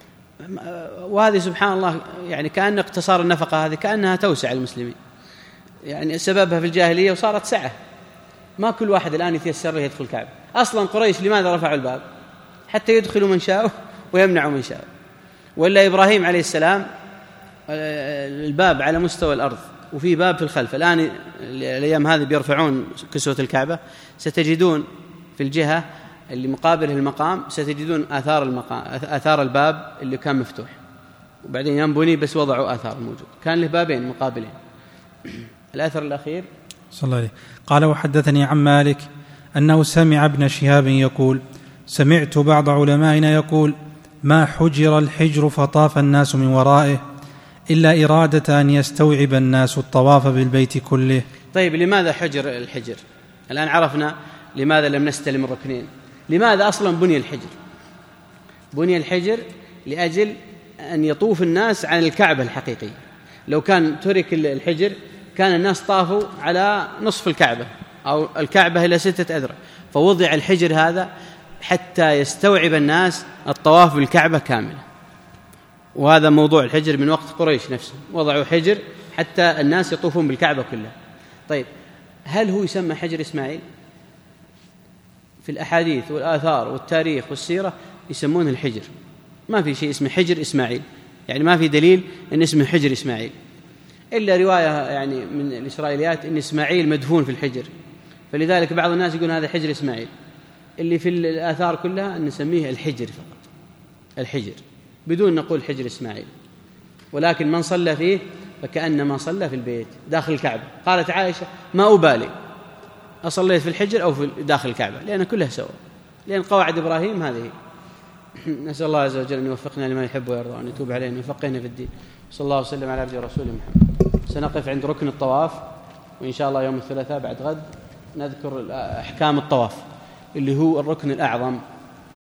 وهذه سبحان الله يعني كأن اقتصار النفقة هذه كأنها توسع المسلمين، يعني سببها في الجاهلية وصارت سعة، ما كل واحد الآن يتيسر له يدخل الكعبة. أصلا قريش لماذا رفعوا الباب؟ حتى يدخلوا من شاء ويمنعوا من شاء. ولا إبراهيم عليه السلام الباب على مستوى الأرض وفي باب في الخلف. الآن الأيام هذه بيرفعون كسوة الكعبة، ستجدون في الجهة اللي مقابله المقام ستجدون آثار المقام، آثار الباب اللي كان مفتوح، وبعدين ينبني بس وضعوا آثار الموجود، كان له بابين مقابلين. الأثر الأخير صلى الله عليه. قال وحدثني عن مالك أنه سمع ابن شهاب يقول سمعت بعض علمائنا يقول ما حجر الحجر فطاف الناس من ورائه إلا إرادة أن يستوعب الناس الطواف بالبيت كله. طيب لماذا حجر الحجر؟ الآن عرفنا لماذا لم نستلم الركنين. لماذا أصلا بني الحجر؟ بني الحجر لأجل أن يطوف الناس عن الكعبة الحقيقية. لو كان ترك الحجر كان الناس طافوا على نصف الكعبة أو الكعبة إلى ستة أذرع، فوضع الحجر هذا حتى يستوعب الناس الطواف بالكعبة كاملة. وهذا موضوع الحجر من وقت قريش نفسه، وضعوا حجر حتى الناس يطوفون بالكعبة كلها. طيب هل هو يسمى حجر إسماعيل؟ في الأحاديث والآثار والتاريخ والسيرة يسمونه الحجر، ما في شيء اسمه حجر إسماعيل، يعني ما في دليل أن اسمه حجر إسماعيل، إلا رواية يعني من الإسرائيليات أن إسماعيل مدفون في الحجر، فلذلك بعض الناس يقولون هذا حجر إسماعيل. اللي في الآثار كلها أن نسميه الحجر فقط، الحجر، بدون نقول حجر إسماعيل. ولكن من صلى فيه فكأنما صلى في البيت داخل الكعبة. قالت عائشة ما أبالي أصليت في الحجر أو في داخل الكعبة، لأن كلها سواء، لأن قواعد إبراهيم هذه. نسأل الله عز وجل أن يوفقنا لما يحب ويرضى وأن يتوب علينا ويفقهنا في الدين. صلى الله وسلم على عبده ورسوله محمد. سنقف عند ركن الطواف، وإن شاء الله يوم الثلاثاء بعد غد نذكر أحكام الطواف اللي هو الركن الأعظم